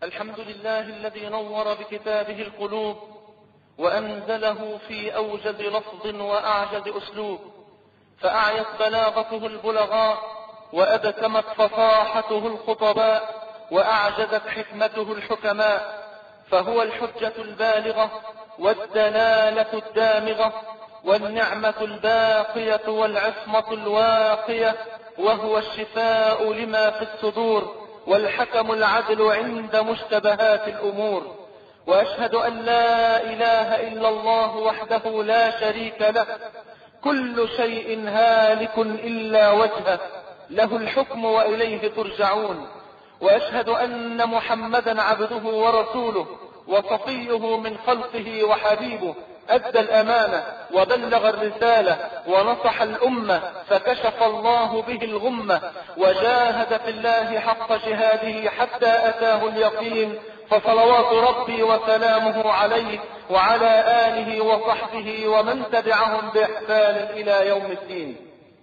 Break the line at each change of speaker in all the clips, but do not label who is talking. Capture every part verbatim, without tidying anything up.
الحمد لله الذي نور بكتابه القلوب وأنزله في أوجز لفظ وأعجز أسلوب، فأعيت بلاغته البلغاء وأبتمت فصاحته الخطباء وأعجزت حكمته الحكماء، فهو الحجة البالغة والدلالة الدامغة والنعمة الباقية والعصمة الواقية، وهو الشفاء لما في الصدور والحكم العدل عند مشتبهات الأمور. وأشهد أن لا إله إلا الله وحده لا شريك له، كل شيء هالك إلا وجهه، له الحكم وإليه ترجعون. وأشهد أن محمدا عبده ورسوله وصفيه من خلقه وحبيبه، أدى الأمانة وبلغ الرسالة ونصح الأمة، فكشف الله به الغمة وجاهد في الله حق جهاده حتى أتاه اليقين، فصلوات ربي وسلامه عليه وعلى آله وصحبه ومن تبعهم بإحسان إلى يوم الدين.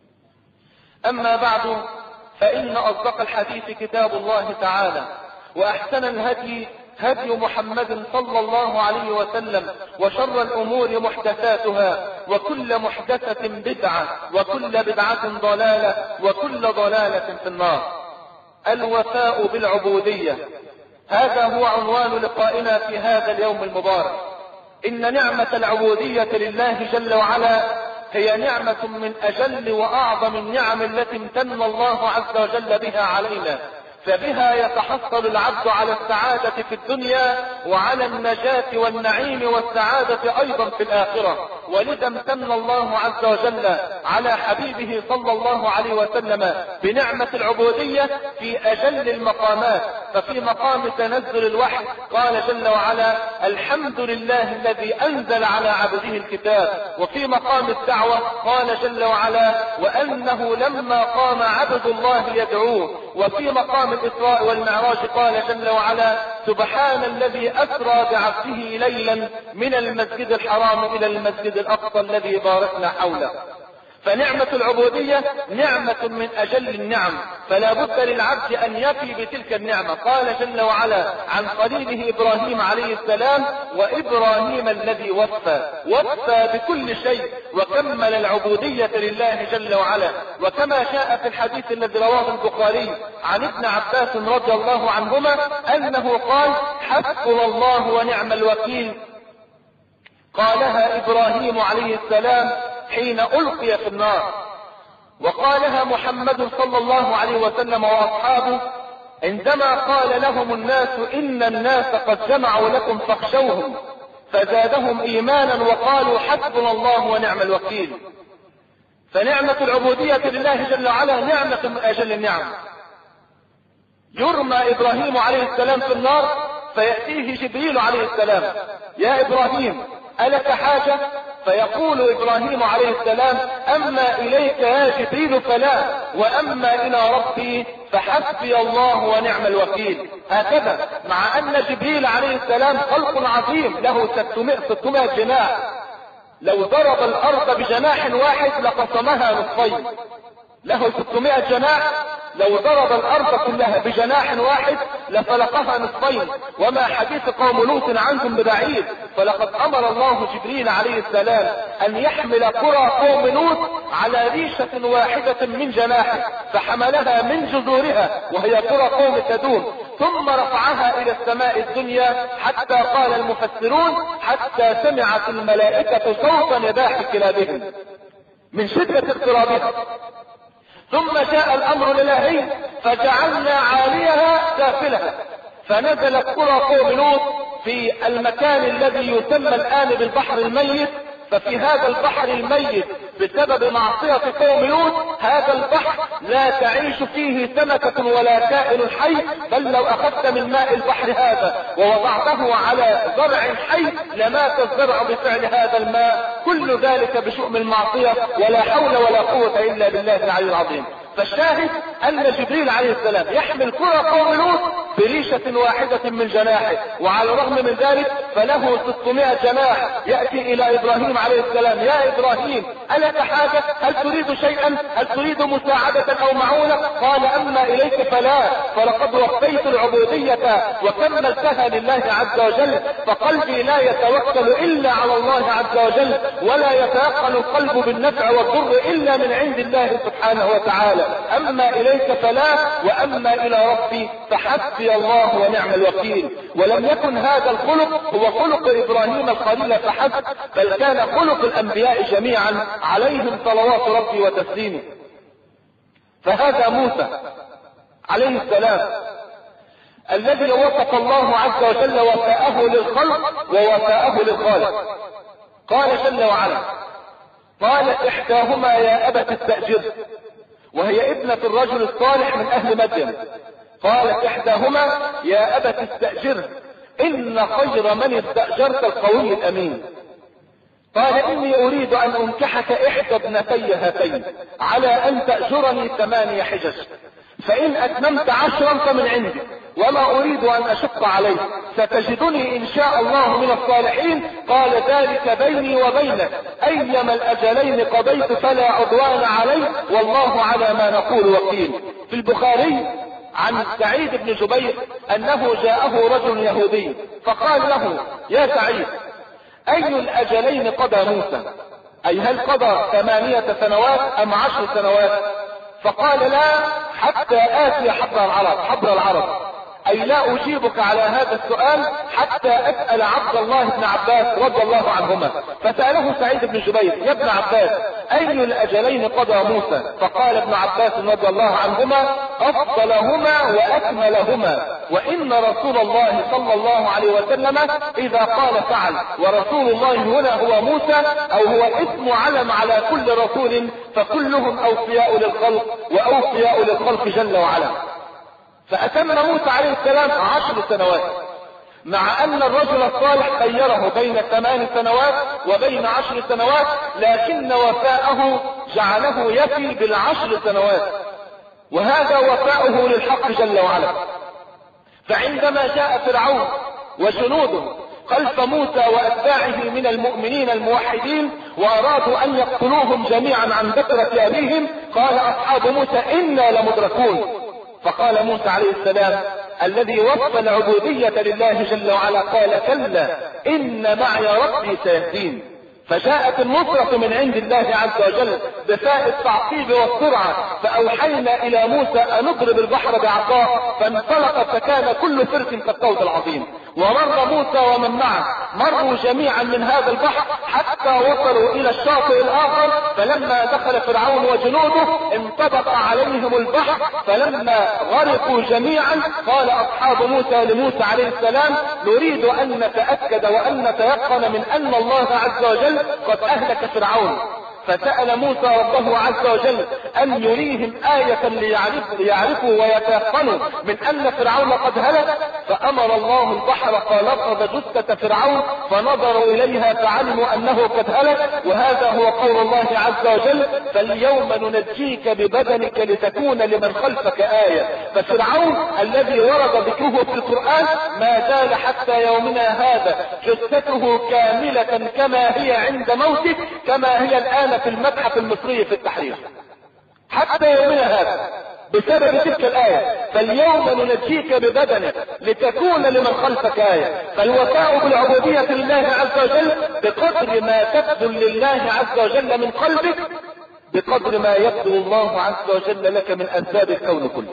أما بعد، فإن أصدق الحديث كتاب الله تعالى، وأحسن الهدي هدي محمد صلى الله عليه وسلم، وشر الأمور محدثاتها، وكل محدثة بدعة، وكل بدعة ضلالة، وكل ضلالة في النار. الوفاء بالعبودية، هذا هو عنوان لقائنا في هذا اليوم المبارك. إن نعمة العبودية لله جل وعلا هي نعمة من أجل وأعظم النعم التي امتن الله عز وجل بها علينا، فبها يتحصل العبد على السعادة في الدنيا وعلى النجاة والنعيم والسعادة أيضا في الآخرة. ولذا امتن الله عز وجل على حبيبه صلى الله عليه وسلم بنعمة العبودية في أجل المقامات. ففي مقام تنزل الوحي قال جل وعلا: الحمد لله الذي أنزل على عبده الكتاب. وفي مقام الدعوة قال جل وعلا: وأنه لما قام عبد الله يدعوه. وفي مقام الإسراء والمعراج قال جل وعلا: سبحان الذي أسرى بعبده ليلا من المسجد الحرام إلى المسجد الأقصى الذي باركنا حوله. فنعمة العبودية نعمة من أجل النعم، فلا بد للعبد أن يفي بتلك النعمة. قال جل وعلا عن خليله إبراهيم عليه السلام: وإبراهيم الذي وفى وفى بكل شيء وكمل العبودية لله جل وعلا. وكما جاء في الحديث الذي رواه البخاري عن ابن عباس رضي الله عنهما أنه قال: حسبنا الله ونعم الوكيل. قالها إبراهيم عليه السلام حين ألقي في النار، وقالها محمد صلى الله عليه وسلم وأصحابه عندما قال لهم الناس: إن الناس قد جمعوا لكم فاخشوهم، فزادهم إيمانا وقالوا حسبنا الله ونعم الوكيل. فنعمة العبودية لله جل وعلا نعمة من أجل النعم. يرمى إبراهيم عليه السلام في النار، فيأتيه جبريل عليه السلام: يا إبراهيم ألك حاجة؟ فيقول إبراهيم عليه السلام: أما إليك يا جبريل فلا، وأما إلى ربي فحسبي الله ونعم الوكيل. هكذا، مع أن جبريل عليه السلام خلق عظيم له ستمائة جناح، لو ضرب الأرض بجناح واحد لقسمها نصفين. له ستمائة جناح، لو ضرب الأرض كلها بجناح واحد لفلقها نصفين. وما حديث قوم لوط عنكم ببعيد، فلقد أمر الله جبريل عليه السلام أن يحمل قرى قوم لوط على ريشة واحدة من جناحه، فحملها من جذورها وهي قرى قوم تدوم، ثم رفعها إلى السماء الدنيا، حتى قال المفسرون: حتى سمعت الملائكة صوتا نباح كلابهم من شدة اضطرابها. ثم جاء الأمر الإلهي فجعلنا عاليها سافلها، فنزلت قرى قوم لوط في المكان الذي يسمى الآن بالبحر الميت. ففي هذا البحر الميت بسبب معصية قوم لوط، هذا البحر لا تعيش فيه سمكة ولا كائن حي، بل لو أخذت من ماء البحر هذا ووضعته على زرع حي لمات الزرع بفعل هذا الماء. كل ذلك بشؤم المعصية، ولا حول ولا قوة إلا بالله العلي العظيم. فالشاهد أن جبريل عليه السلام يحمل قرى قوم لوط بريشة واحدة من جناحه، وعلى الرغم من ذلك فله ستمائة جناح. يأتي إلى إبراهيم عليه السلام: يا إبراهيم ألك حاجة؟ هل تريد شيئا؟ هل تريد مساعدة أو معونة؟ قال: أما إليك فلا، فلقد وفيت العبودية وكملتها لله عز وجل، فقلبي لا يتوكل إلا على الله عز وجل، ولا يتيقن القلب بالنفع والضر إلا من عند الله سبحانه وتعالى. أما إليك فلا، وأما إلى ربي فحسبي الله ونعم الوكيل. ولم يكن هذا الخلق هو خلق إبراهيم الخليل فحسب، بل كان خلق الأنبياء جميعا عليهم صلوات ربي وتسليمه. فهذا موسى عليه السلام الذي وصف الله عز وجل وفاءه للخلق ووفاءه للخالق. قال جل وعلا: قالت إحداهما يا أبت استأجر، وهي ابنة الرجل الصالح من أهل مدين. قالت إحداهما يا أبت استأجر إن خير من استأجرت القوي الأمين. قال: إني أريد أن أنكحك إحدى ابنتي هاتين على أن تأجرني ثماني حجج، فإن أتممت عشرا فمن عندي، وما أريد أن أشق عليك، ستجدني إن شاء الله من الصالحين. قال: ذلك بيني وبينك، أيما الأجلين قضيت فلا عدوان علي، والله على ما نقول وكيل. في البخاري عن سعيد بن جبير أنه جاءه رجل يهودي فقال له: يا سعيد، أي الأجلين قضى موسى؟ أي هل قضى ثمانية سنوات أم عشر سنوات؟ فقال: لا، حتى آتي حبر العرب. حبر العرب أي لا أجيبك على هذا السؤال حتى أسأل عبد الله بن عباس رضي الله عنهما. فسأله سعيد بن جبير: يا ابن عباس، أي الأجلين قضى موسى؟ فقال ابن عباس رضي الله عنهما: أفضلهما وأكملهما، وإن رسول الله صلى الله عليه وسلم إذا قال فعل، ورسول الله هنا هو موسى، أو هو اسم علم على كل رسول، فكلهم أوفياء للخلق وأوفياء للخلق جل وعلا. فأتم موسى عليه السلام عشر سنوات، مع أن الرجل الصالح خيره بين ثمان سنوات وبين عشر سنوات، لكن وفاءه جعله يفي بالعشر سنوات، وهذا وفاؤه للحق جل وعلا. فعندما جاء فرعون وجنوده خلف موسى وأتباعه من المؤمنين الموحدين وأرادوا أن يقتلوهم جميعا عن بكرة أبيهم، قال أصحاب موسى: إنا لمدركون. فقال موسى عليه السلام الذي وصف العبودية لله جل وعلا: قال: كلا إن معي ربي سيهدين. فجاءت النصرة من عند الله عز وجل بفاء التعقيب والسرعة، فأوحينا إلى موسى أن اضرب البحر بعصاه، فانطلق فكان كل فرق كالطود العظيم. ومر موسى ومن معه مروا جميعا من هذا البحر حتى وصلوا إلى الشاطئ الآخر، فلما دخل فرعون وجنوده انطبق عليهم البحر، فلما غرقوا جميعا قال أصحاب موسى لموسى عليه السلام: نريد أن نتأكد وأن نتيقن من أن الله عز وجل قد أهلك فرعون. فسأل موسى ربه عز وجل أن يريهم آية ليعرفوا, ليعرفوا ويتيقنوا من أن فرعون قد هلك، فأمر الله البحر فلفظ جثة فرعون، فنظروا إليها فعلموا أنه قد هلك. وهذا هو قول الله عز وجل: فاليوم ننجيك ببدنك لتكون لمن خلفك آية. ففرعون الذي ورد ذكره في القرآن ما زال حتى يومنا هذا جثته كاملة كما هي عند موته، كما هي الآن في المتحف المصري في التحرير حتى يومنا هذا، بسبب تلك الآية: فاليوم ننجيك ببدنك لتكون لمن خلفك آية. فالوفاء بالعبودية لله عز وجل بقدر ما تبذل لله عز وجل من قلبك، بقدر ما يبذل الله عز وجل لك من أسباب الكون كله.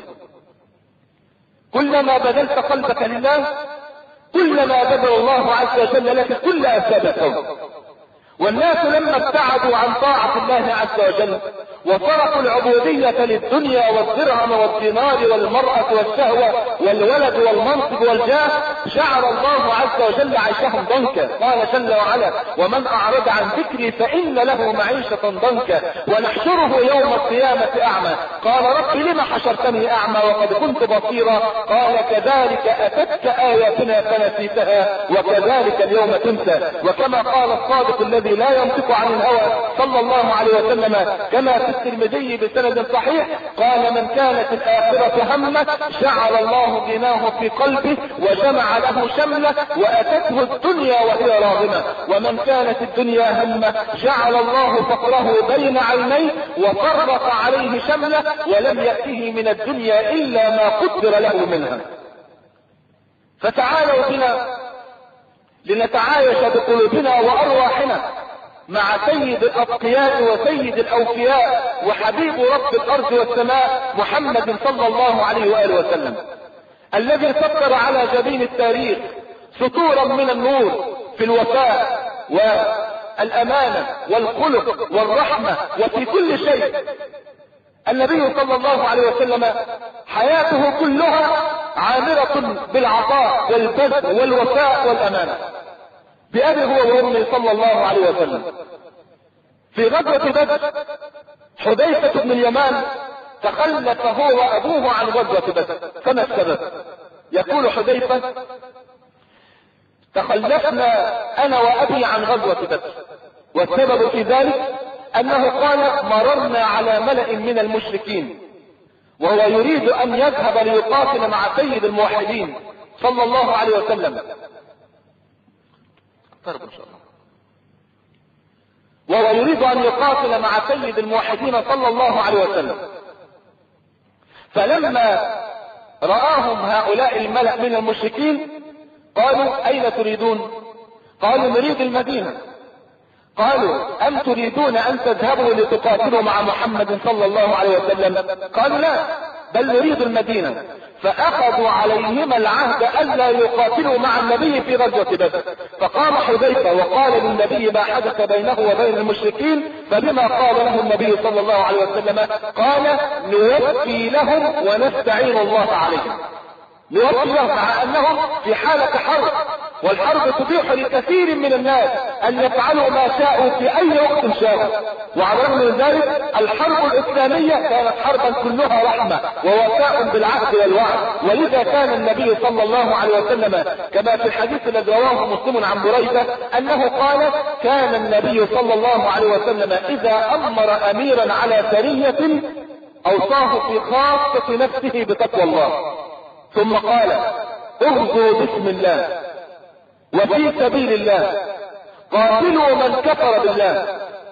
كلما بذلت قلبك لله كلما بذل الله عز وجل لك كل أسباب الكون. والناس لما ابتعدوا عن طاعة الله عز وجل وتركوا العبودية للدنيا والدرهم والدينار والمرأة والشهوة والولد والمنصب والجاه، جعل الله عز وجل عيشهم ضنكا. قال جل وعلا: ومن أعرض عن ذكري فإن له معيشة ضنكا ونحشره يوم القيامة أعمى. قال: رب لم حشرتني أعمى وقد كنت بصيرا؟ قال: كذلك أتتك آياتنا فنسيتها وكذلك اليوم تنسى. وكما قال الصادق الذي لا ينطق عن الهوى صلى الله عليه وسلم كما في
الترمذي بسند صحيح قال: من كانت الآخرة همه جعل الله غناه في قلبه وجمع له شمله وأتته الدنيا وهي راغمة، ومن كانت الدنيا همه جعل الله فقره بين عينيه وفرق عليه شمله ولم يأته من الدنيا إلا ما قدر له منها. فتعالوا بنا لنتعايش بقلوبنا وأرواحنا مع سيد الأتقياء وسيد الأوفياء وحبيب رب الأرض والسماء محمد صلى الله عليه وآله وسلم، الذي سطر على جبين التاريخ سطورا من النور في الوفاء والأمانة والخلق والرحمة وفي كل شيء. النبي صلى الله عليه وسلم حياته كلها عامرة بالعطاء والبذل والوفاء والأمانة. بأبي هو وأمي صلى الله عليه وسلم. في غزوة بدر حذيفة بن اليمان تخلف هو وأبوه عن غزوة بدر. فما السبب؟ يقول حذيفة: تخلفنا أنا وأبي عن غزوة بدر، والسبب في ذلك أنه قال: مررنا على ملأ من المشركين، وهو يريد أن يذهب ليقاتل مع سيد الموحدين صلى الله عليه وسلم، وهو يريد أن يقاتل مع سيد الموحدين صلى الله عليه وسلم. فلما رآهم هؤلاء الملأ من المشركين قالوا: أين تريدون؟ قالوا: نريد المدينة. قالوا: أم تريدون أن تذهبوا لتقاتلوا مع محمد صلى الله عليه وسلم؟ قالوا: لا، بل نريد المدينة. فأخذوا عليهما العهد ألا يقاتلوا مع النبي في غزوة بدر. فقام حذيفة وقال للنبي ما حدث بينه وبين المشركين، فبما قال له النبي صلى الله عليه وسلم قال: نوفي لهم ونستعين الله عليهم. نوفي لهم مع أنهم في حالة حرب، والحرب تبيح لكثير من الناس أن يفعلوا ما شاءوا في أي وقت شاءوا. وعلى الرغم من ذلك الحرب الإسلامية كانت حربا كلها رحمة ووفاء بالعهد والوعد. ولذا كان النبي صلى الله عليه وسلم كما في الحديث الذي رواه مسلم عن بريدة أنه قال: كان النبي صلى الله عليه وسلم إذا أمر أميرا على سرية أوصاه في خاصة نفسه بتقوى الله، ثم قال: اغزوا بسم الله وفي سبيل الله، قاتلوا من كفر بالله،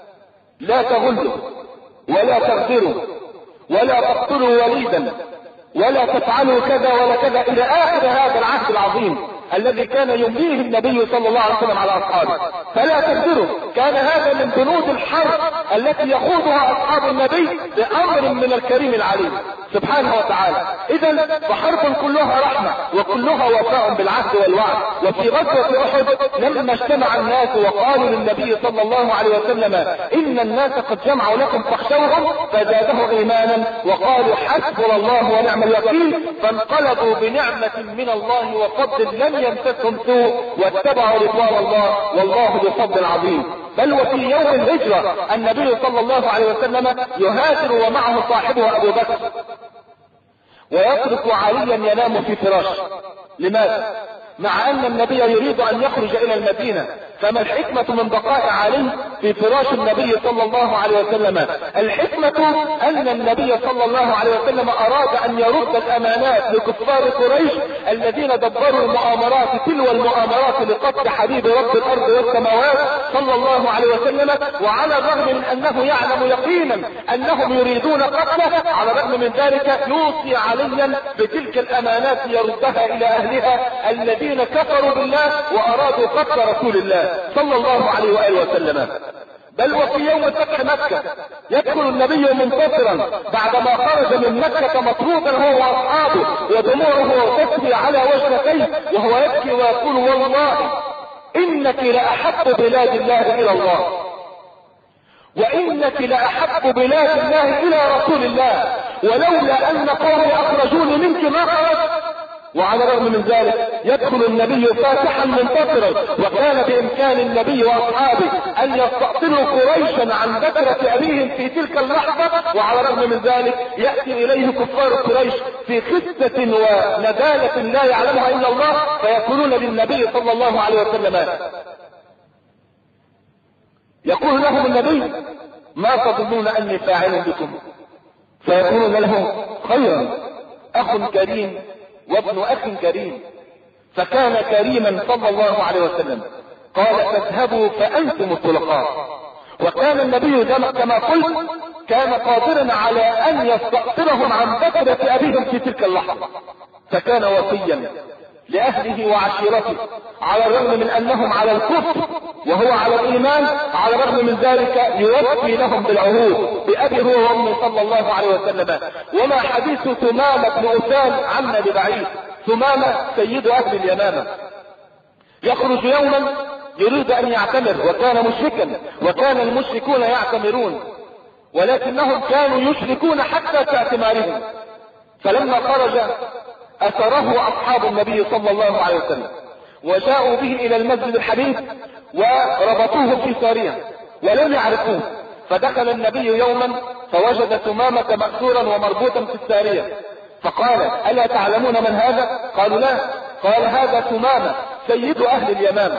لا تغلوا ولا تغدروا ولا تقتلوا وليدا ولا تفعلوا كذا ولا كذا، إلى آخر هذا العهد العظيم الذي كان يمليه النبي صلى الله عليه وسلم على أصحابه. فلا تغدروا، كان هذا من بنود الحرب التي يخوضها أصحاب النبي بأمر من الكريم العليم سبحانه وتعالى. إذا فحرب كلها رحمة وكلها وفاء بالعهد والوعد. وفي غزوة أحد لما اجتمع الناس وقالوا للنبي صلى الله عليه وسلم: إن الناس قد جمعوا لكم فاخشوهم، فزاده إيمانا وقالوا: حسبنا الله ونعم الوكيل. فانقلبوا بنعمة من الله وفضل لم يمسسهم سوء واتبعوا رضوان الله، والله ذو فضل عظيم. بل وفي يوم الهجرة النبي صلى الله عليه وسلم يهاجر ومعه صاحبه أبو بكر، ويترك عليا ينام في فراشه. لماذا؟ مع أن النبي يريد أن يخرج إلى المدينة. فما الحكمة من بقاء علي في فراش النبي صلى الله عليه وسلم؟ الحكمة أن النبي صلى الله عليه وسلم أراد أن يرد الأمانات لكفار قريش الذين دبروا المؤامرات تلو المؤامرات لقتل حبيب رب الأرض والسماوات صلى الله عليه وسلم. وعلى الرغم من أنه يعلم يقينا أنهم يريدون قتله، على الرغم من ذلك يوصي عليا بتلك الأمانات يردها إلى أهلها الذين كفروا بالله وأرادوا قتل رسول الله صلى الله عليه وآله وسلم. بل وفي يوم فتح مكة يدخل النبي منتصرا بعدما خرج من مكة مطرودا هو وأصحابه ودموعه تسري على وجنتيه وهو يبكي ويقول: والله إنك لأحب بلاد الله إلى الله، وإنك لأحب بلاد الله إلى رسول الله، ولولا أن قومي أخرجوني منك ما خرجت. وعلى الرغم من ذلك يدخل النبي فاتحا منتصرا، وكان بإمكان النبي وأصحابه أن يستأصلوا قريشا عن بكرة أبيهم في تلك اللحظة، وعلى الرغم من ذلك يأتي إليه كفار قريش في خسة وندالة لا يعلمها إلا الله، فيقولون للنبي صلى الله عليه وسلم، يقول لهم النبي: ما تظنون أني فاعل بكم؟ فيقولون له خيرا، أخ كريم وابن أخ كريم. فكان كريما صلى الله عليه وسلم. قال فاذهبوا فأنتم الطلقاء. وكان النبي كما قلت كان قادرا على أن يستأثرهم عن بكرة أبيهم في تلك اللحظة، فكان وصيا لأهله وعشيرته على الرغم من أنهم على الكفر وهو على الإيمان، على الرغم من ذلك يوفي لهم بالعهود بأبي هو وأمي صلى الله عليه وسلم. وما حديث ثمامة بن أسال عنا ببعيد. ثمامة سيد أهل اليمامة يخرج يوما يريد أن يعتمر، وكان مشركا وكان المشركون يعتمرون، ولكنهم كانوا يشركون حتى في اعتمارهم. فلما خرج أثره أصحاب النبي صلى الله عليه وسلم وجاءوا به إلى المسجد الحديث وربطوه في سارية ولم يعرفوه. فدخل النبي يوما فوجد ثمامة مأسورا ومربوطا في السارية، فقال ألا تعلمون من هذا؟ قالوا لا. قال هذا ثمامة سيد أهل اليمامة،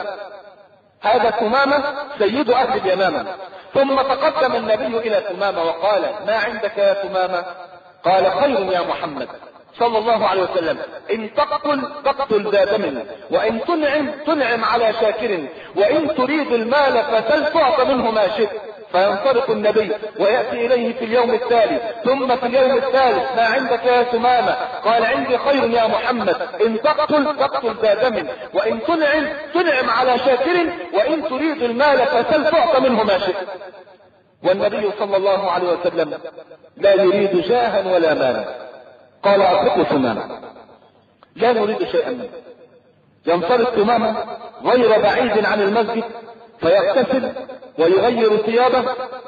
هذا ثمامة سيد أهل اليمامة. ثم تقدم النبي إلى ثمامة وقال ما عندك يا ثمامة؟ قال خير يا محمد صلى الله عليه وسلم، إن تقتل تقتل ذا دم، وإن تنعم تنعم على شاكر، وإن تريد المال فسل تعط منه ما شئت. فينطلق النبي ويأتي إليه في اليوم التالي ثم في اليوم الثالث ما عندك يا ثمامة؟ قال عندي خير يا محمد، إن تقتل تقتل ذا دم، وإن تنعم تنعم على شاكر، وإن تريد المال فسل تعط منه ما شئت. والنبي صلى الله عليه وسلم لا يريد جاها ولا مالا. قال أطلقوا ثمامة، لا نريد شيئا منه. ينصرف ثمامة غير بعيد عن المسجد فيغتسل ويغير ثيابه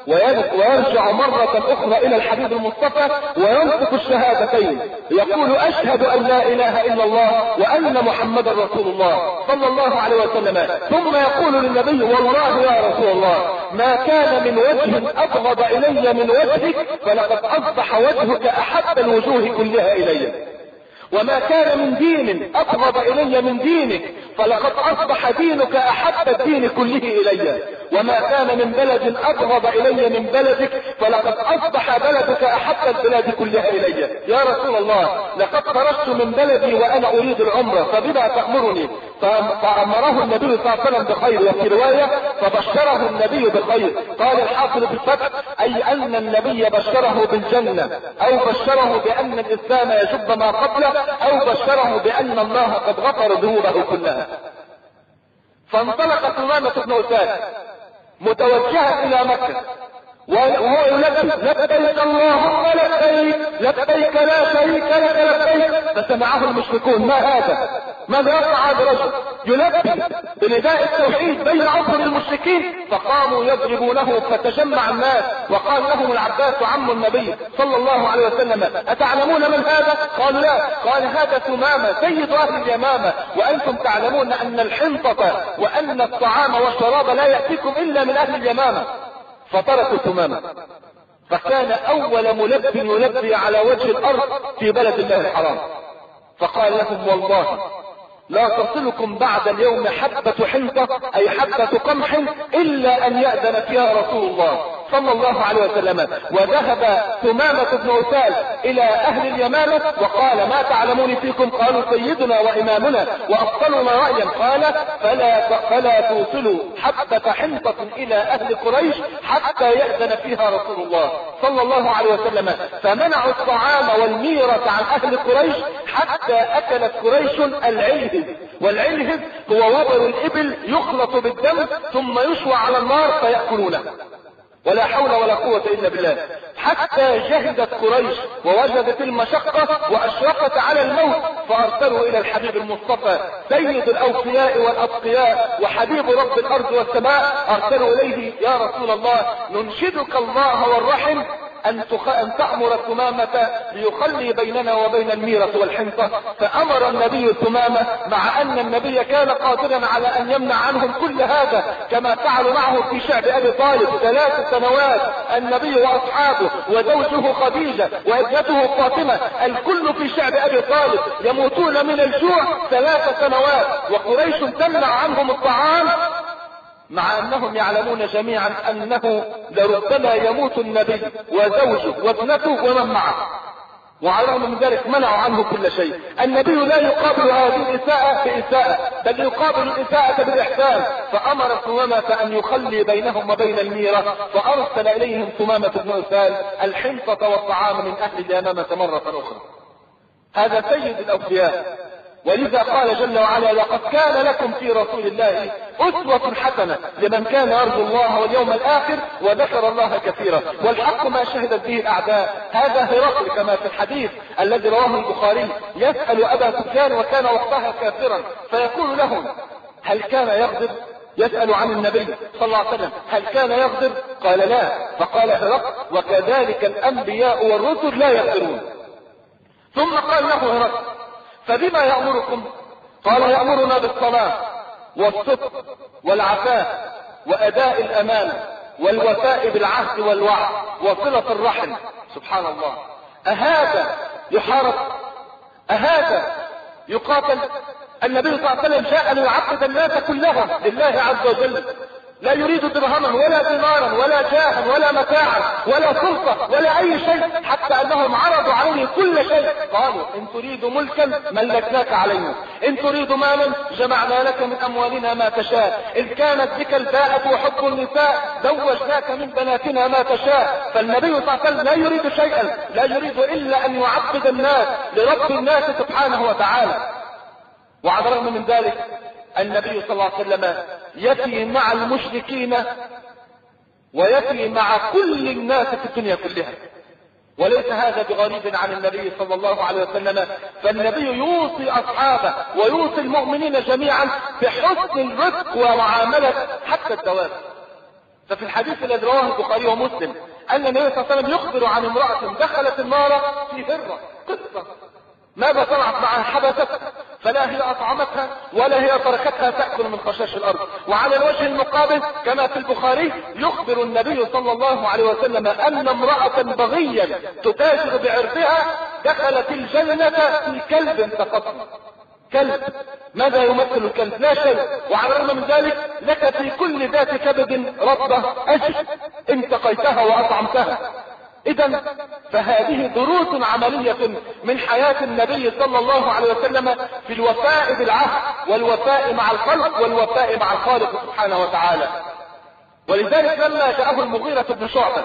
ويرجع مرة أخرى إلى الحبيب المصطفى وينطق الشهادتين، يقول أشهد أن لا إله إلا الله وأن محمد رسول الله صلى الله عليه وسلم. ثم يقول للنبي والله يا رسول الله ما كان من وجه أبغض إلي من وجهك فلقد أصبح وجهك أحب الوجوه كلها إلي، وما كان من دين أبغض إلي من دينك فلقد أصبح دينك أحب الدين كله إلي، وما كان من بلد أبغض إلي من بلدك فلقد أصبح بلدك أحب البلاد كلها إلي. يا رسول الله لقد خرجت من بلدي وأنا أريد العمرة فبما تأمرني؟ فأمره النبي صلى الله عليه وسلم بخير، وفي رواية فبشره النبي بالخير. قال الحافظ في الفتح أي أن النبي بشره بالجنة، أو بشره بأن الإسلام يجب ما قبله، أو بشره بأن الله قد غفر ذنوبه كلها. فانطلق ثمامة بن أسال متوجها إلى مكة وهو يلبي لبيك اللهم لبيك لبيك لا شريك لك لبيك. فسمعه المشركون ما هذا؟ ماذا يصنع هذا الرجل يلبي بنداء التوحيد بين أظهر المشركين؟ فقاموا يضربونه فتجمع الناس وقال لهم العباس عم النبي صلى الله عليه وسلم أتعلمون من هذا؟ قالوا لا. قال هذا ثمامة سيد أهل اليمامة، وأنتم تعلمون أن الحنطة وأن الطعام والشراب لا يأتيكم إلا من أهل اليمامة. فتركوا ثمامة، فكان أول ملب يلبي على وجه الأرض في بلد الله الحرام. فقال لهم والله لا تصلكم بعد اليوم حبة حنطة أي حبة قمح إلا أن يأذن فيها رسول الله صلى الله عليه وسلم. وذهب ثمامة بن أسال إلى أهل اليمامة وقال ما تعلمون فيكم؟ قالوا سيدنا وإمامنا وأفضلنا رأيا. قال فلا, فلا توصلوا حبة حنطة إلى أهل قريش حتى يأذن فيها رسول الله صلى الله عليه وسلم. فمنعوا الطعام والميرة عن أهل قريش حتى أكلت قريش العلهز، والعلهز هو وبر الإبل يخلط بالدم ثم يشوى على النار فيأكلونه، ولا حول ولا قوة إلا بالله. حتى جهدت قريش ووجدت المشقة وأشرقت على الموت فأرسلوا إلى الحبيب المصطفى سيد الأوفياء والأتقياء وحبيب رب الأرض والسماء، أرسلوا إليه يا رسول الله ننشدك الله والرحم أن, تخ... أن تأمر ثمامة ليخلي بيننا وبين الميرة والحنطة. فأمر النبي ثمامة مع أن النبي كان قادرا على أن يمنع عنهم كل هذا كما فعلوا معه في شعب أبي طالب ثلاث سنوات. النبي وأصحابه وزوجه خديجة وابنته فاطمة الكل في شعب أبي طالب يموتون من الجوع ثلاث سنوات، وقريش تمنع عنهم الطعام مع أنهم يعلمون جميعا أنه لربما يموت النبي وزوجه وابنته ومن معه، وعلى الرغم من ذلك منعوا عنه كل شيء. النبي لا يقابل هذه الإساءة بإساءة، بل يقابل الإساءة بالإحسان، فأمر ثمامة أن يخلي بينهم وبين الميرة، فأرسل إليهم ثمامة بن أسال الحنطة والطعام من أهل اليمامة مرة أخرى. هذا سيد الأوفياء، ولذا قال جل وعلا: لقد كان لكم في رسول الله أسوة حسنة لمن كان يرجو الله واليوم الآخر وذكر الله كثيرا. والحق ما شهدت به الأعداء. هذا هرقل كما في الحديث الذي رواه البخاري يسأل أبا سفيان وكان وقتها كافرا، فيقول له: هل كان يغضب؟ يسأل عن النبي صلى الله عليه وسلم: هل كان يغضب؟ قال: لا. فقال هرقل: وكذلك الأنبياء والرسل لا يغضبون. ثم قال له هرقل: فبما يأمركم؟ قال: يأمرنا بالصلاة والصدق والعفاف وأداء الأمانة والوفاء بالعهد والوعد وصلة الرحم. سبحان الله، أهذا يحارب؟ أهذا يقاتل؟ النبي صلى الله عليه وسلم جاء ليعبد الناس كلهم لله عز وجل، لا يريد درهما ولا دينارا ولا جاها ولا متاعا ولا سلطة ولا أي شيء، حتى أنهم عرضوا عليه كل شيء. قالوا: إن تريد ملكا ملكناك علينا، إن تريد مالا جمعنا لك من أموالنا ما تشاء، إن كانت بك الباءة وحب النساء زوجناك من بناتنا ما تشاء. فالنبي صلى الله عليه وسلم لا يريد شيئا، لا يريد إلا أن يعبد الناس لرب الناس سبحانه وتعالى. وعلى الرغم من ذلك النبي صلى الله عليه وسلم يفي مع المشركين ويفي مع كل الناس في الدنيا كلها، وليس هذا بغريب عن النبي صلى الله عليه وسلم. فالنبي يوصي أصحابه ويوصي المؤمنين جميعا بحسن الرفق ومعاملة حتى الدواب. ففي الحديث الذي رواه البخاري ومسلم أن النبي صلى الله عليه وسلم يخبر عن امرأة دخلت النار في هرة، قصة ماذا صنعت معها؟ حبست، فلا هي أطعمتها ولا هي تركتها تأكل من خشاش الأرض. وعلى الوجه المقابل كما في البخاري يخبر النبي صلى الله عليه وسلم أن امرأة بغيا تتاجر بعرضها دخلت الجنة في كلب تقطع. كلب، ماذا يمثل الكلب؟ لا شيء، وعلى الرغم من ذلك لك في كل ذات كبد رطبة أجر إن سقيتها وأطعمتها. إذا فهذه دروس عملية من حياة النبي صلى الله عليه وسلم في الوفاء بالعهد والوفاء مع الخلق والوفاء مع الخالق سبحانه وتعالى. ولذلك لما جاءه المغيرة بن شعبة،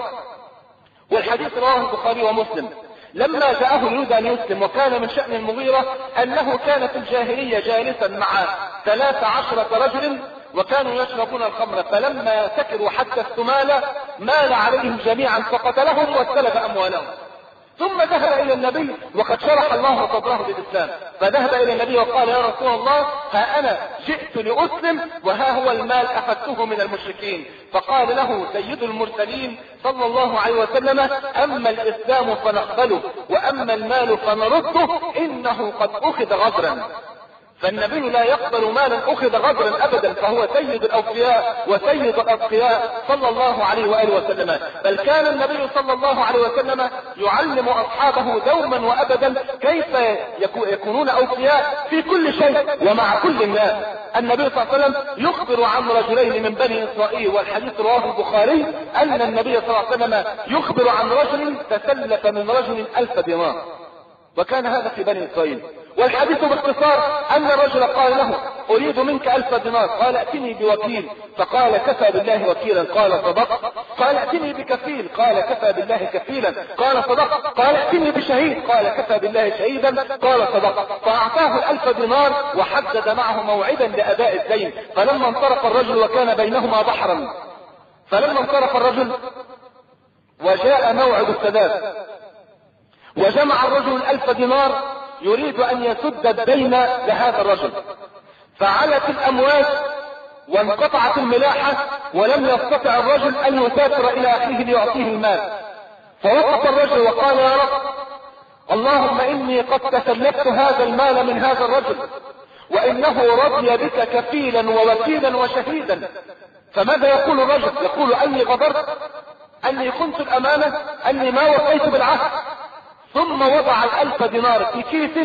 والحديث رواه البخاري ومسلم، لما جاءه يريد أن يسلم، وكان من شأن المغيرة أنه كان في الجاهلية جالسا مع ثلاث عشرة رجل وكانوا يشربون الخمر، فلما سكروا حتى الثمالة مال عليهم جميعا فقتلهم واستلب أموالهم. ثم ذهب إلى النبي وقد شرح الله صدره للإسلام، فذهب إلى النبي وقال: يا رسول الله، ها أنا جئت لأسلم وها هو المال أخذته من المشركين. فقال له سيد المرسلين صلى الله عليه وسلم: أما الإسلام فنقبله وأما المال فنرده، إنه قد أخذ غدرا. فالنبي لا يقبل مالا أخذ غدرا أبدا، فهو سيد الأوفياء وسيد الأتقياء صلى الله عليه وآله وسلم. بل كان النبي صلى الله عليه وسلم يعلم أصحابه دوما وأبدا كيف يكونون أوفياء في كل شيء ومع كل الناس. النبي صلى الله عليه وسلم يخبر عن رجلين من بني إسرائيل، والحديث رواه البخاري، أن النبي صلى الله عليه وسلم يخبر عن رجل تسلف من رجل ألف دينار، وكان هذا في بني إسرائيل. والحديث باختصار أن الرجل قال له: أريد منك ألف دينار. قال: ائتني بوكيل. فقال: كفى بالله وكيلا. قال: صدقت. قال: ائتني بكفيل. قال: كفى بالله كفيلا. قال: صدقت. قال: ائتني بشهيد. قال: كفى بالله شهيدا. قال: صدقت. فأعطاه الألف دينار وحدد معه موعدا لأداء الدين. فلما انصرف الرجل وكان بينهما بحرا، فلما انصرف الرجل وجاء موعد السداد وجمع الرجل الألف دينار يريد أن يسد الدين لهذا الرجل، فعلت الأمواج وانقطعت الملاحة ولم يستطع الرجل أن يسافر إلى أخيه ليعطيه المال. فوقف الرجل وقال: يا رب، اللهم إني قد تسلفت هذا المال من هذا الرجل، وإنه رضي بك كفيلا ووكيلا وشهيدا. فماذا يقول الرجل؟ يقول: أني غدرت، أني خنت الأمانة، أني ما وفيت بالعهد. ثم وضع الألف دينار في كيس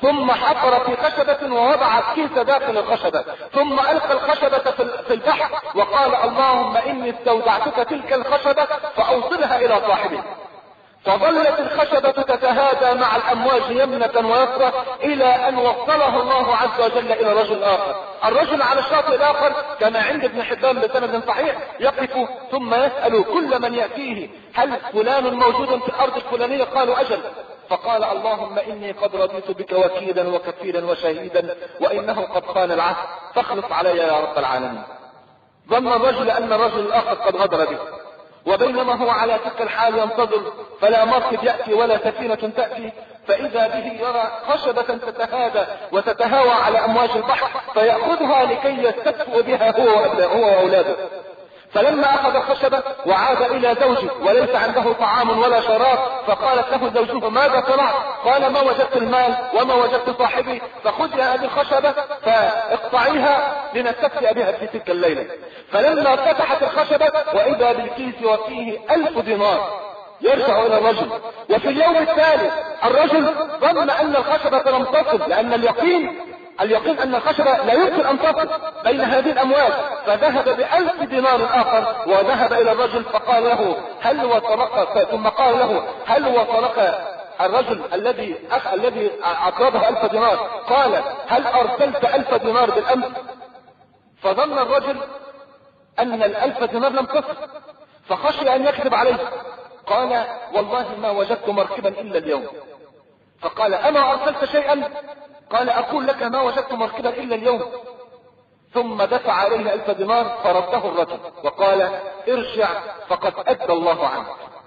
ثم حفر في خشبة ووضع الكيس داخل الخشبة، ثم ألقى الخشبة في البحر وقال اللهم إني استودعتك تلك الخشبة فأوصلها إلى صاحبها. فظلت الخشبة تتهادى مع الأمواج يمنة ويسرى إلى أن وصله الله عز وجل إلى رجل آخر. الرجل على الشاطئ الآخر كما عند ابن حبان بسند صحيح يقف ثم يسأل كل من يأتيه هل فلان موجود في الأرض الفلانية؟ قالوا أجل. فقال اللهم إني قد رضيت بك وكيلا وكفيلا وشهيدا وإنه قد خان العهد فاخلص علي يا رب العالمين. ظن الرجل أن الرجل الآخر قد غدر به، وبينما هو على تلك الحال ينتظر فلا مركب يأتي ولا سفينة تأتي، فإذا به يرى خشبة تتهادى وتتهاوى على أمواج البحر فيأخذها لكي يستكفئ بها هو وأولاده. فلما أخذ الخشبة وعاد إلى زوجه وليس عنده طعام ولا شراب، فقالت له زوجه ماذا صنعت؟ قال ما وجدت المال وما وجدت صاحبي، فخذي هذه الخشبة فاقطعيها لنستكفئ بها في تلك الليلة. فلما فتحت الخشبة وإذا بالكيس وفيه ألف دينار يرجع إلى الرجل. وفي اليوم الثالث الرجل ظن أن الخشبة لم تصل، لأن اليقين اليقين أن الخشبة لا يمكن أن تصل بين هذه الأموال، فذهب بألف دينار آخر وذهب إلى الرجل فقال له هل وصلك، ثم قال له هل وصلك الرجل الذي أخ الذي أقرضه ألف دينار؟ قال هل أرسلت ألف دينار بالأمس؟ فظن الرجل أن الألف دينار لم تصل فخشي أن يكذب عليه، قال والله ما وجدت مركبا إلا اليوم. فقال أما أرسلت شيئا؟ قال أقول لك ما وجدت مركبا إلا اليوم. ثم دفع عليه ألف دينار فرده الرجل وقال ارجع فقد أدى الله عنك.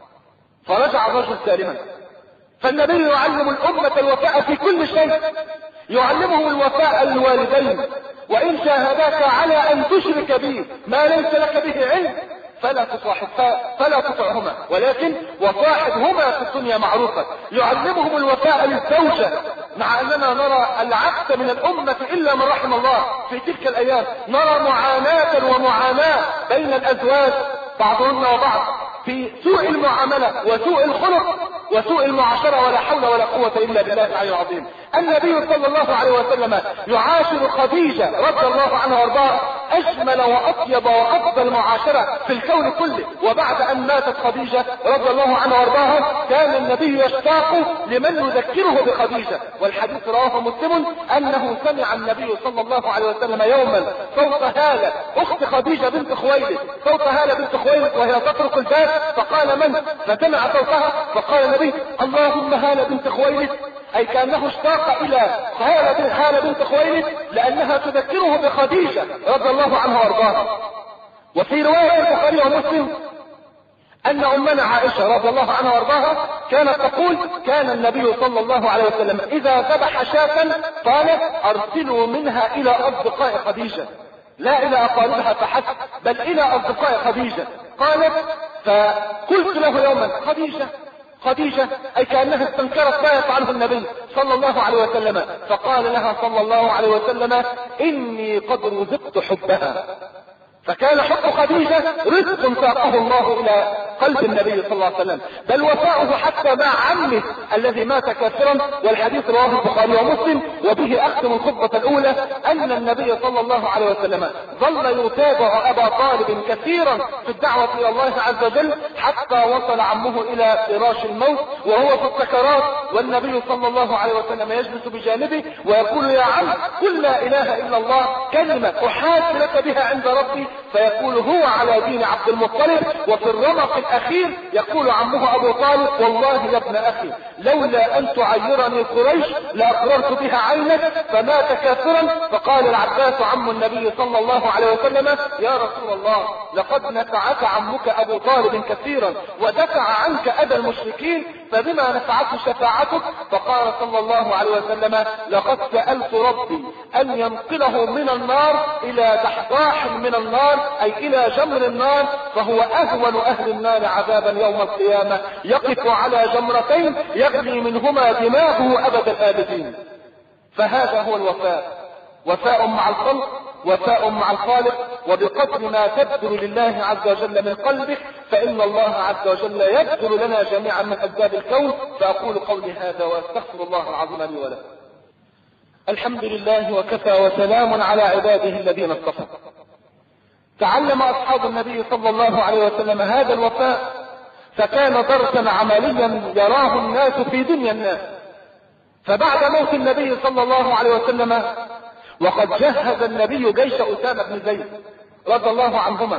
فرجع الرجل سالما. فالنبي يعلم الأمة الوفاء في كل شيء، يعلمهم الوفاء للوالدين، وإن جاهداك على أن تشرك به ما ليس لك به علم فلا تصاحب فلا تطعهما، ولكن وصاحبهما في الدنيا معروفة. يعلمهم الوفاء للزوجة، مع أننا نرى العكس من الأمة إلا من رحم الله. في تلك الأيام نرى معاناة ومعاناة بين الأزواج بعضهن وبعض في سوء المعاملة وسوء الخلق وسوء المعاشرة، ولا حول ولا قوة إلا بالله العلي العظيم. النبي صلى الله عليه وسلم يعاشر خديجة رضي الله عنها وارضاها أجمل وأطيب وأفضل معاشرة في الكون كله. وبعد أن ماتت خديجة رضي الله عنها وارضاها كان النبي يشتاق لمن يذكره بخديجة. والحديث رواه مسلم أنه سمع النبي صلى الله عليه وسلم يوما صوت هالة أخت خديجة بنت خويلد، صوت هالة بنت خويلد وهي تطرق الباب، فقال من؟ فسمع صوتها فقال النبي اللهم هالة بنت خويلد، أي كأنه اشتاق إلى هالة بنت خويلد لأنها تذكره بخديجة رضي الله عنها وارضاها. وفي رواية البخاري ومسلم أن أمنا عائشة رضي الله عنها وارضاها كانت تقول كان النبي صلى الله عليه وسلم إذا ذبح شاة قال أرسلوا منها إلى أصدقاء خديجة، لا إلى أقاربها فحسب بل إلى أصدقاء خديجة. قالت فقلت له يوما خديجة خديجة، أي كأنها استنكرت ما يفعله النبي صلى الله عليه وسلم، فقال لها صلى الله عليه وسلم إني قد رزقت حبها. فكان حب خديجة رزق ساقه الله إلى قلب النبي صلى الله عليه وسلم، بل وفاؤه حتى مع عمه الذي مات كافرا. والحديث رواه البخاري ومسلم. وبه أختم الخطبة الأولى أن النبي صلى الله عليه وسلم ظل يتابع أبا طالب كثيرا في الدعوة إلى الله عز وجل حتى وصل عمه إلى فراش الموت وهو في السكرات، والنبي صلى الله عليه وسلم يجلس بجانبه ويقول يا عم قل لا إله إلا الله كلمة أحاج لك بها عند ربي، فيقول هو على دين عبد المطلب. وفي الرمق الأخير يقول عمه أبو طالب والله يا ابن أخي لولا أن تعيرني قريش لأقررت بها عينك، فمات كافرا. فقال العباس عم النبي صلى الله عليه وسلم يا رسول الله لقد نفعك عمك أبو طالب كثيرا ودفع عنك أذى المشركين، فبما نفعته شفاعتك؟ فقال صلى الله عليه وسلم لقد سألت ربي أن ينقله من النار إلى دحضاح من النار، أي إلى جمر النار، فهو أهون أهل النار عذابا يوم القيامة، يقف على جمرتين يغلي منهما دماغه أبد الآبدين. فهذا هو الوفاء، وفاء مع الخلق، وفاء مع الخالق. وبقدر ما تبذل لله عز وجل من قلبك فإن الله عز وجل يبذل لنا جميعا من أسباب الكون. فأقول قولي هذا وأستغفر الله العظيم لي ولكم. الحمد لله وكفى وسلام على عباده الذين اصطفى. تعلم أصحاب النبي صلى الله عليه وسلم هذا الوفاء، فكان درسا عمليا يراه الناس في دنيا الناس. فبعد موت النبي صلى الله عليه وسلم وقد جهز النبي جيش أسامة بن زيد رضي الله عنهما،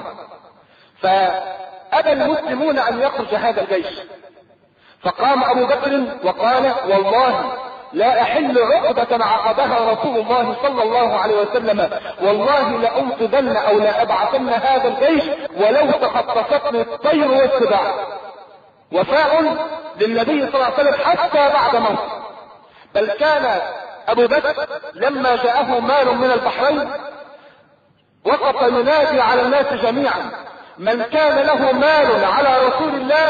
فأبى المسلمون أن يخرج هذا الجيش، فقام أبو بكر وقال: والله لا أحل عقدة عقدها رسول الله صلى الله عليه وسلم، والله لأنقذن أو لأبعثن هذا الجيش ولو تخطفتني الطير والسباع. وفاء للنبي صلى الله عليه وسلم حتى بعد موته. بل كان أبو بكر لما جاءه مال من البحرين وقف ينادي على الناس جميعا: من كان له مال على رسول الله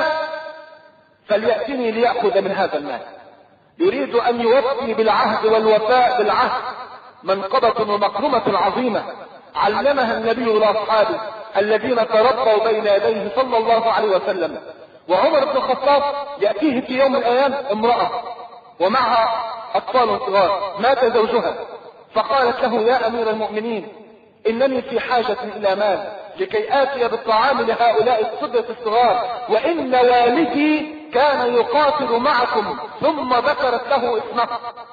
فليأتني ليأخذ من هذا المال. يريد أن يوفي بالعهد والوفاء بالعهد منقبة ومكرمة عظيمة علمها النبي لأصحابه الذين تربوا بين يديه صلى الله عليه وسلم. وعمر بن الخطاب يأتيه في يوم من الأيام امرأة ومعها أطفال صغار، مات زوجها، فقالت له: يا أمير المؤمنين، إنني في حاجة إلى مال لكي آتي بالطعام لهؤلاء الصبية الصغار، وإن والدي كان يقاتل معكم. ثم ذكرت له اسمه،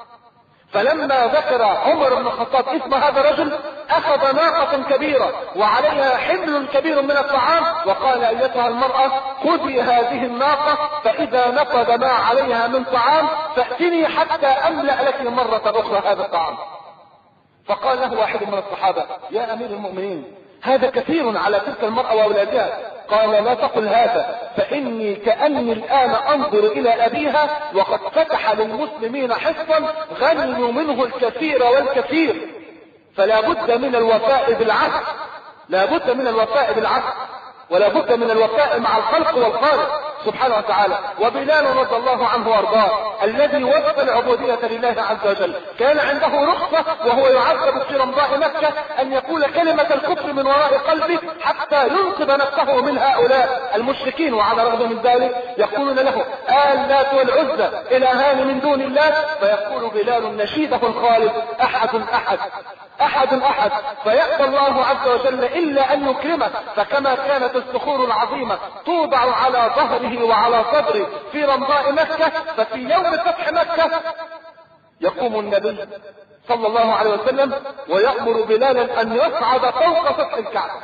فلما ذكر عمر بن الخطاب اسم هذا الرجل أخذ ناقة كبيرة وعليها حمل كبير من الطعام وقال: أيتها المرأة، خذي هذه الناقة، فإذا نفذ ما عليها من طعام فأتني حتى أملأ لك مرة أخرى هذا الطعام. فقال له واحد من الصحابة: يا أمير المؤمنين، هذا كثير على تلك المرأة وأولادها. قال: لا تقل هذا، فإني كأني الآن أنظر إلى أبيها وقد فتح للمسلمين حصا غنموا منه الكثير والكثير. فلا بد من الوفاء بالعهد، لا بد من الوفاء بالعهد، ولا بد من الوفاء مع الخلق والخالق سبحانه وتعالى. وبلال رضي الله عنه وارضاه الذي وفى العبودية لله عز وجل كان عنده رخصة وهو يعذب في رمضاء مكة أن يقول كلمة الكفر من وراء قلبه حتى ينقذ نفسه من هؤلاء المشركين. وعلى الرغم من ذلك يقولون له: اللات والعزى إلهان من دون الله، فيقول بلال نشيده الخالد: أحد أحد أحد أحد. فيأتي الله عز وجل إلا أن يكرمه، فكما كانت الصخور العظيمة توضع على ظهره وعلى صدره في رمضاء مكة، ففي يوم فتح مكة يقوم النبي صلى الله عليه وسلم ويأمر بلالا أن يصعد فوق سطح الكعبة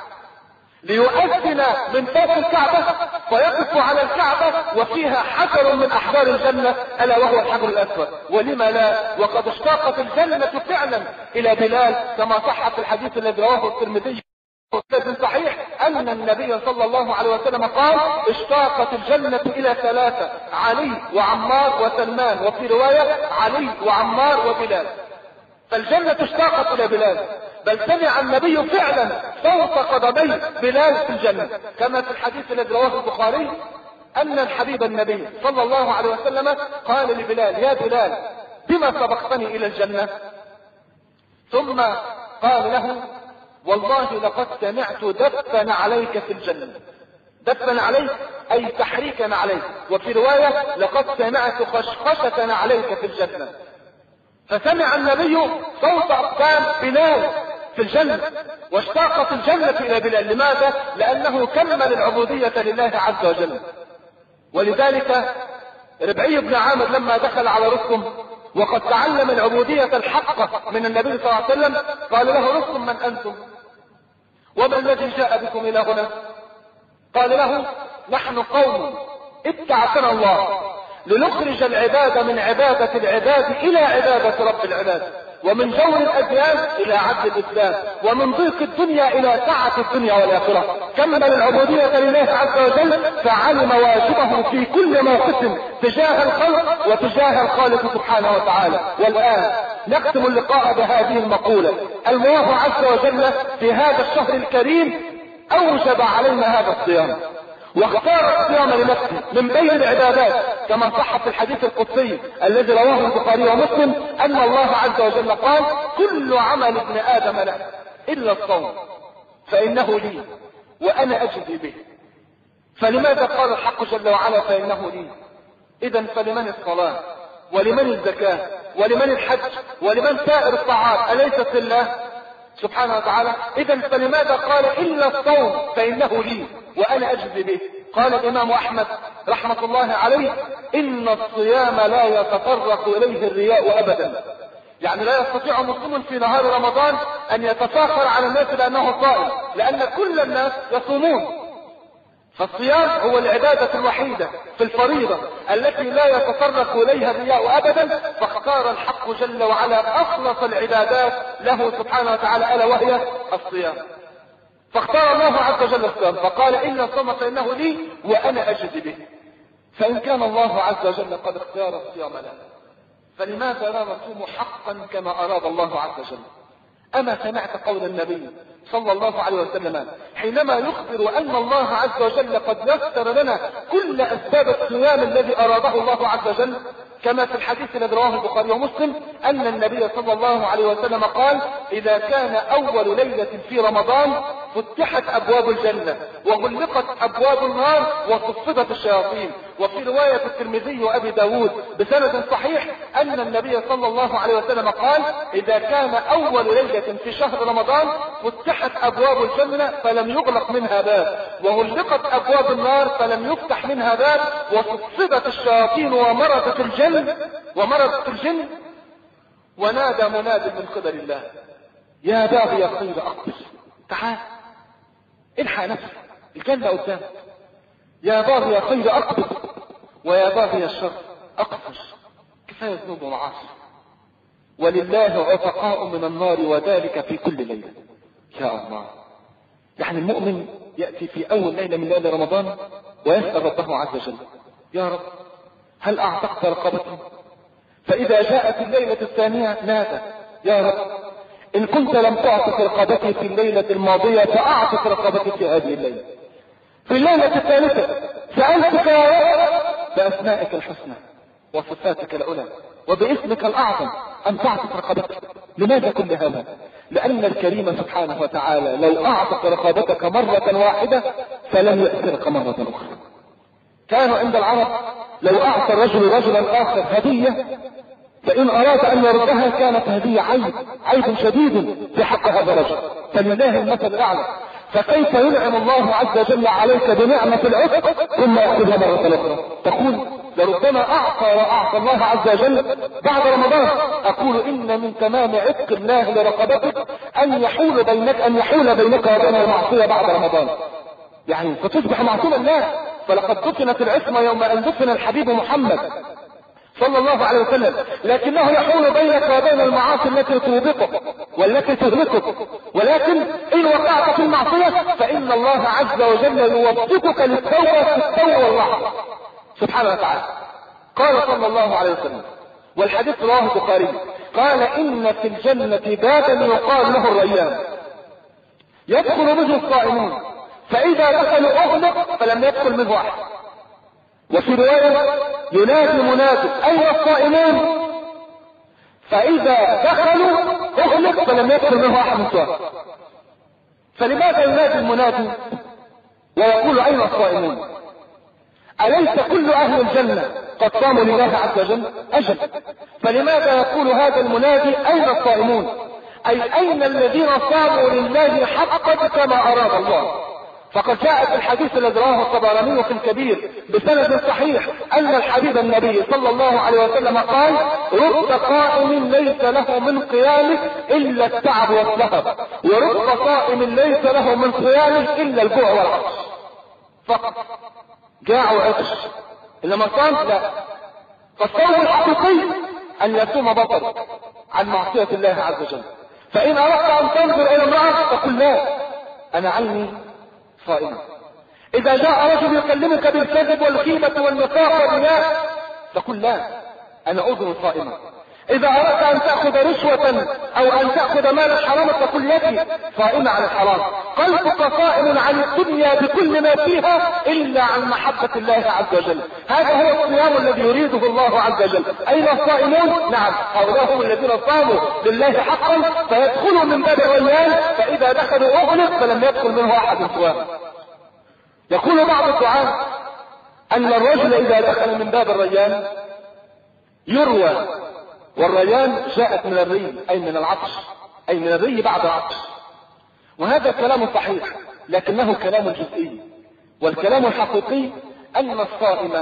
ليؤذن من فوق الكعبة، فيقف على الكعبة وفيها حجر من أحجار الجنة ألا وهو الحجر الأسود. ولما لا، وقد اشتاقت الجنة فعلا إلى بلال كما صح في الحديث الذي رواه الترمذي صحيح أن النبي صلى الله عليه وسلم قال: اشتاقت الجنة إلى ثلاثة: علي وعمار وسلمان، وفي رواية علي وعمار وبلال. فالجنة اشتاقت إلى بلال، بل سمع النبي فعلا صوت قدمي بلال في الجنة، كما في الحديث الذي رواه البخاري أن الحبيب النبي صلى الله عليه وسلم قال لبلال: يا بلال، بما سبقتني إلى الجنة؟ ثم قال له: والله لقد سمعت دفا عليك في الجنة. دفا عليك أي تحريكا عليك، وفي رواية لقد سمعت خشخشة عليك في الجنة. فسمع النبي صوت أقدام بلال في الجنة، واشتاقت الجنة إلى بلال. لماذا؟ لأنه كمل العبودية لله عز وجل. ولذلك ربعي بن عامر لما دخل على رستم وقد تعلم العبودية الحقة من النبي صلى الله عليه وسلم قال له: رستم، من أنتم؟ وما الذي جاء بكم إلى هنا؟ قال له: نحن قوم ابتعثنا الله لنخرج العباد من عبادة العباد إلى عبادة رب العباد، ومن جور الأديان إلى عدل الإسلام، ومن ضيق الدنيا إلى سعة الدنيا والآخرة. كمل العبودية لله عز وجل، فعلم واجبه في كل موقف تجاه الخلق وتجاه الخالق سبحانه وتعالى. والآن نختم اللقاء بهذه المقولة: الله عز وجل في هذا الشهر الكريم أوجب علينا هذا الصيام، واختار الصيام لنفسه من بين العبادات، كما صح في الحديث القدسي الذي رواه البخاري ومسلم أن الله عز وجل قال: كل عمل ابن آدم له إلا الصوم فإنه لي وأنا أجزي به. فلماذا قال الحق جل وعلا فإنه لي؟ إذن فلمن الصلاة ولمن الزكاة ولمن الحج ولمن سائر الطاعات أليست لله سبحانه وتعالى؟ إذا فلماذا قال إلا الصوم فإنه لي وأنا أجزي به؟ قال الإمام أحمد رحمة الله عليه إن الصيام لا يتطرق إليه الرياء أبدا. يعني لا يستطيع مسلم في نهار رمضان أن يتفاخر على الناس لأنه صائم، لأن كل الناس يصومون. فالصيام هو العبادة الوحيدة في الفريضة التي لا يتطرق إليها الرياء أبدا، فاختار الحق جل وعلا أخلص العبادات له سبحانه وتعالى ألا وهي الصيام. فاختار الله عز وجل الصيام فقال إن الصوم فإنه لي وأنا أجزي به. فإن كان الله عز وجل قد اختار الصيام لنا فلماذا لا نصوم حقا كما أراد الله عز وجل؟ أما سمعت قول النبي صلى الله عليه وسلم حينما يخبر أن الله عز وجل قد يسر لنا كل أسباب الصيام الذي أراده الله عز وجل، كما في الحديث الذي رواه البخاري ومسلم أن النبي صلى الله عليه وسلم قال إذا كان أول ليلة في رمضان فتحت أبواب الجنة وغلقت أبواب النار وصفدت الشياطين. وفي رواية الترمذي وأبي داود بسند صحيح أن النبي صلى الله عليه وسلم قال إذا كان أول ليلة في شهر رمضان فتحت أبواب الجنة فلم يغلق منها باب وغلقت أبواب النار فلم يفتح منها باب وصفدت الشياطين ومرضت الجن ومرضت الجن ونادى مناد من قبل الله يا باغي الخير أقبل، تعال الحق نفسك الجنة قدامك، يا باغي الخير أقبل ويا باغي الشر أقفش، كفاية ذنوب ومعاصي ولله عتقاء من النار وذلك في كل ليلة. يا الله، يعني المؤمن يأتي في أول ليلة من ليلة رمضان ويسأل ربه عز وجل يا رب هل أعتقت رقبتي؟ فإذا جاءت الليلة الثانية نادى يا رب إن كنت لم تعتق رقبتي في الليلة الماضية فأعتق رقبتي في هذه الليلة. في الليلة الثالثة سألتك يا رب بأسمائك الحسنى وصفاتك العلى وباسمك الأعظم أن تعتق رقبتك. لماذا كل هذا؟ لأن الكريم سبحانه وتعالى لو أعتق رقبتك مرة واحدة فلن يأسرك مرة أخرى. كانوا عند العرب لو أعطى الرجل رجلا آخر هدية فإن أراد أن يردها كانت هدية عيب عيب شديد في حق هذا الرجل، فلله المثل الأعلى. فكيف ينعم الله عز وجل عليك بنعمة العتق ثم يأخذها مرة أخرى؟ تقول لربما أعطى وأعطى الله عز وجل بعد رمضان. أقول إن من تمام عتق الله لرقبتك أن يحول بينك أن يحول بينك وبين المعصية بعد رمضان، يعني فتصبح معصوم الله. فلقد دفنت العصمة يوم أن دفن الحبيب محمد صلى الله عليه وسلم، لكنه يحول بينك وبين المعاصي التي توبقك والتي تهلكك. ولكن إن وقعت في المعصية فإن الله عز وجل يوفقك للتوبة في التوبة واللحظة سبحانه وتعالى. قال صلى الله عليه وسلم والحديث رواه البخاري قال إن في الجنة بابا يقال له الريان يدخل منه الصائمون فإذا دخلوا أغلق فلم يدخل منه أحد. وفي رواية ينادي منادي أين الصائمون؟ فإذا دخلوا أغلق فلم يدخل منه أحد سواء. فلماذا ينادي المنادي ويقول أين الصائمون؟ أليس كل أهل الجنة قد صاموا لله عز وجل؟ أجل. فلماذا يقول هذا المنادي أين الصائمون؟ أي أين الذين صاموا لله حقا كما أراد الله؟ فقد جاء في الحديث الذي رواه الطبراني في الكبير بسند صحيح أن الحبيب النبي صلى الله عليه وسلم قال رب قائم ليس له من قيامه إلا التعب والسهر ورب قائم ليس له من قيامه إلا الجوع والعطش. فقط جاع وعطش، إنما صام لا. فالصوم الحقيقي أن يصوم بطل عن معصية الله عز وجل. فإن أردت أن تنظر إلى امرأة فقل لا أنا عيني صائمة. إذا جاء رجل يكلمك بالكذب والغيبة والنفاق والرياء فقل لا أنا أذن صائمة. إذا أردت أن تأخذ رشوة أو أن تأخذ مال الحرام فقل يدي صائمة عن الحرام. قلبك صائم عن الدنيا بكل ما فيها إلا عن محبة الله عز وجل. هذا هو الصيام الذي يريده الله عز وجل. أين الصائمون؟ نعم هؤلاء هم الذين صاموا لله حقا فيدخلوا من باب الريان فإذا دخلوا أغلق فلم يدخل منه أحد سواه. يقول بعض الدعاة أن الرجل إذا دخل من باب الريان يروى والريان جاءت من الري أي من العطش، أي من الري بعد العطش. وهذا كلام صحيح لكنه كلام جزئي، والكلام الحقيقي أن الصائم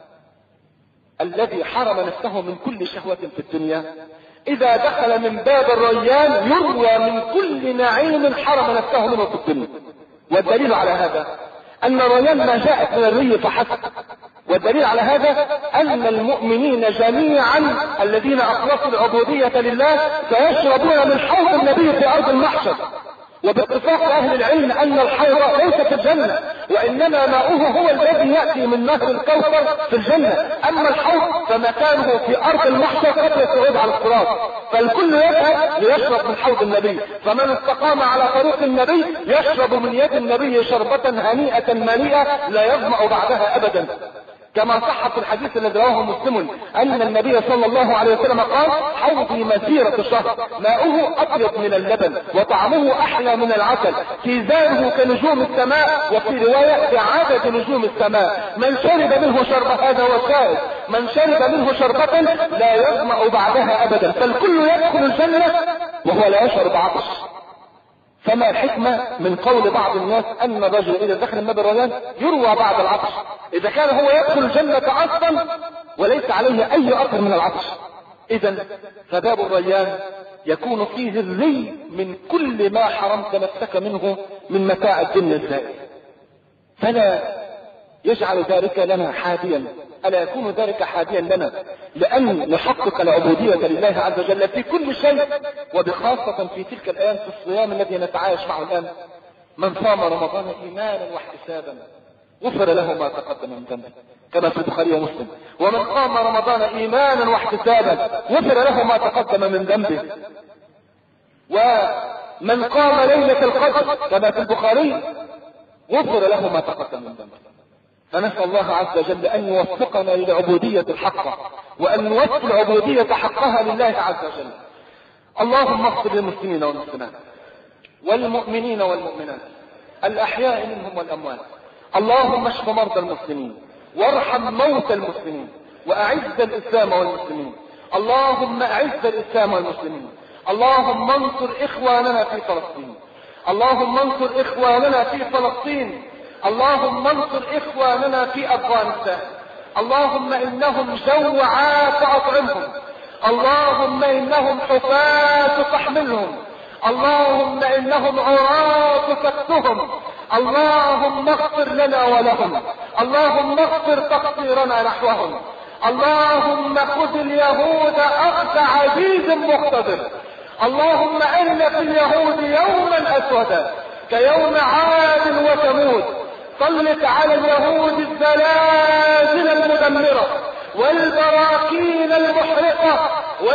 الذي حرم نفسه من كل شهوة في الدنيا إذا دخل من باب الريان يروى من كل نعيم حرم نفسه منه في الدنيا. والدليل على هذا أن الريان ما جاءت من الري فحسب، والدليل على هذا أن المؤمنين جميعا الذين أخلصوا العبودية لله سيشربون من حوض النبي في أرض المحشر. وباتفاق أهل العلم أن الحوض ليس في الجنة، وإنما ماؤه هو الذي يأتي من نهر الكوثر في الجنة، أما الحوض فمكانه في أرض المحشر قبل الصعود على الصراط، فالكل يذهب ليشرب من حوض النبي. فمن استقام على طريق النبي يشرب من يد النبي شربة هنيئة مليئة لا يظمأ بعدها أبدا، كما صح في الحديث الذي رواه مسلم أن النبي صلى الله عليه وسلم قال: حوضي مسيرة شهر، ماؤه أطيب من اللبن وطعمه أحلى من العسل، كيزانه كنجوم السماء، وفي رواية كعدد نجوم السماء، من شرب منه شربة هذا هو الشاهد، من شرب منه شربة لا يظمأ بعدها أبدا، فالكل يدخل الجنة وهو لا يشعر بعطش. فما الحكمة من قول بعض الناس أن الرجل إذا دخل من باب الريان يروى بعد العطش، إذا كان هو يدخل الجنة أصلا وليس عليه أي أثر من العطش؟ إذا فباب الريان يكون فيه الري من كل ما حرمت نفسك منه من متاع الدنيا الزائل، فلا يجعل ذلك لنا حاديا، ألا يكون ذلك حاديا لنا لأن نحقق العبودية لله عز وجل في كل شيء، وبخاصة في تلك الأيام في الصيام الذي نتعايش معه الآن. من صام رمضان إيمانا واحتسابا غفر له ما تقدم من ذنبه، كما في البخاري ومسلم. ومن قام رمضان إيمانا واحتسابا غفر له ما تقدم من ذنبه. ومن قام ليلة القدر كما في البخاري غفر له ما تقدم من ذنبه. فنسأل الله عز وجل أن يوفقنا للعبودية الحقة، وأن نوفق العبودية حقها لله عز وجل. اللهم اغفر للمسلمين والمسلمات والمؤمنين والمؤمنات الأحياء منهم والأموات. اللهم اشف مرضى المسلمين وارحم موتى المسلمين وأعز الإسلام والمسلمين. اللهم أعز الإسلام والمسلمين. اللهم انصر إخواننا في فلسطين. اللهم انصر إخواننا في فلسطين. اللهم انصر إخواننا في أفغانستان. اللهم إنهم جوعى فأطعمهم. اللهم إنهم حفاة فاحملهم. اللهم إنهم عراة فاكسهم. اللهم اغفر لنا ولهم. اللهم اغفر تقصيرنا نحوهم. اللهم خذ اليهود أخذ عزيز مقتدر. اللهم إن في اليهود يوما أسودا كيوم عاد وثمود. سلط على اليهود الزلازل المدمرة والبراكين المحرقة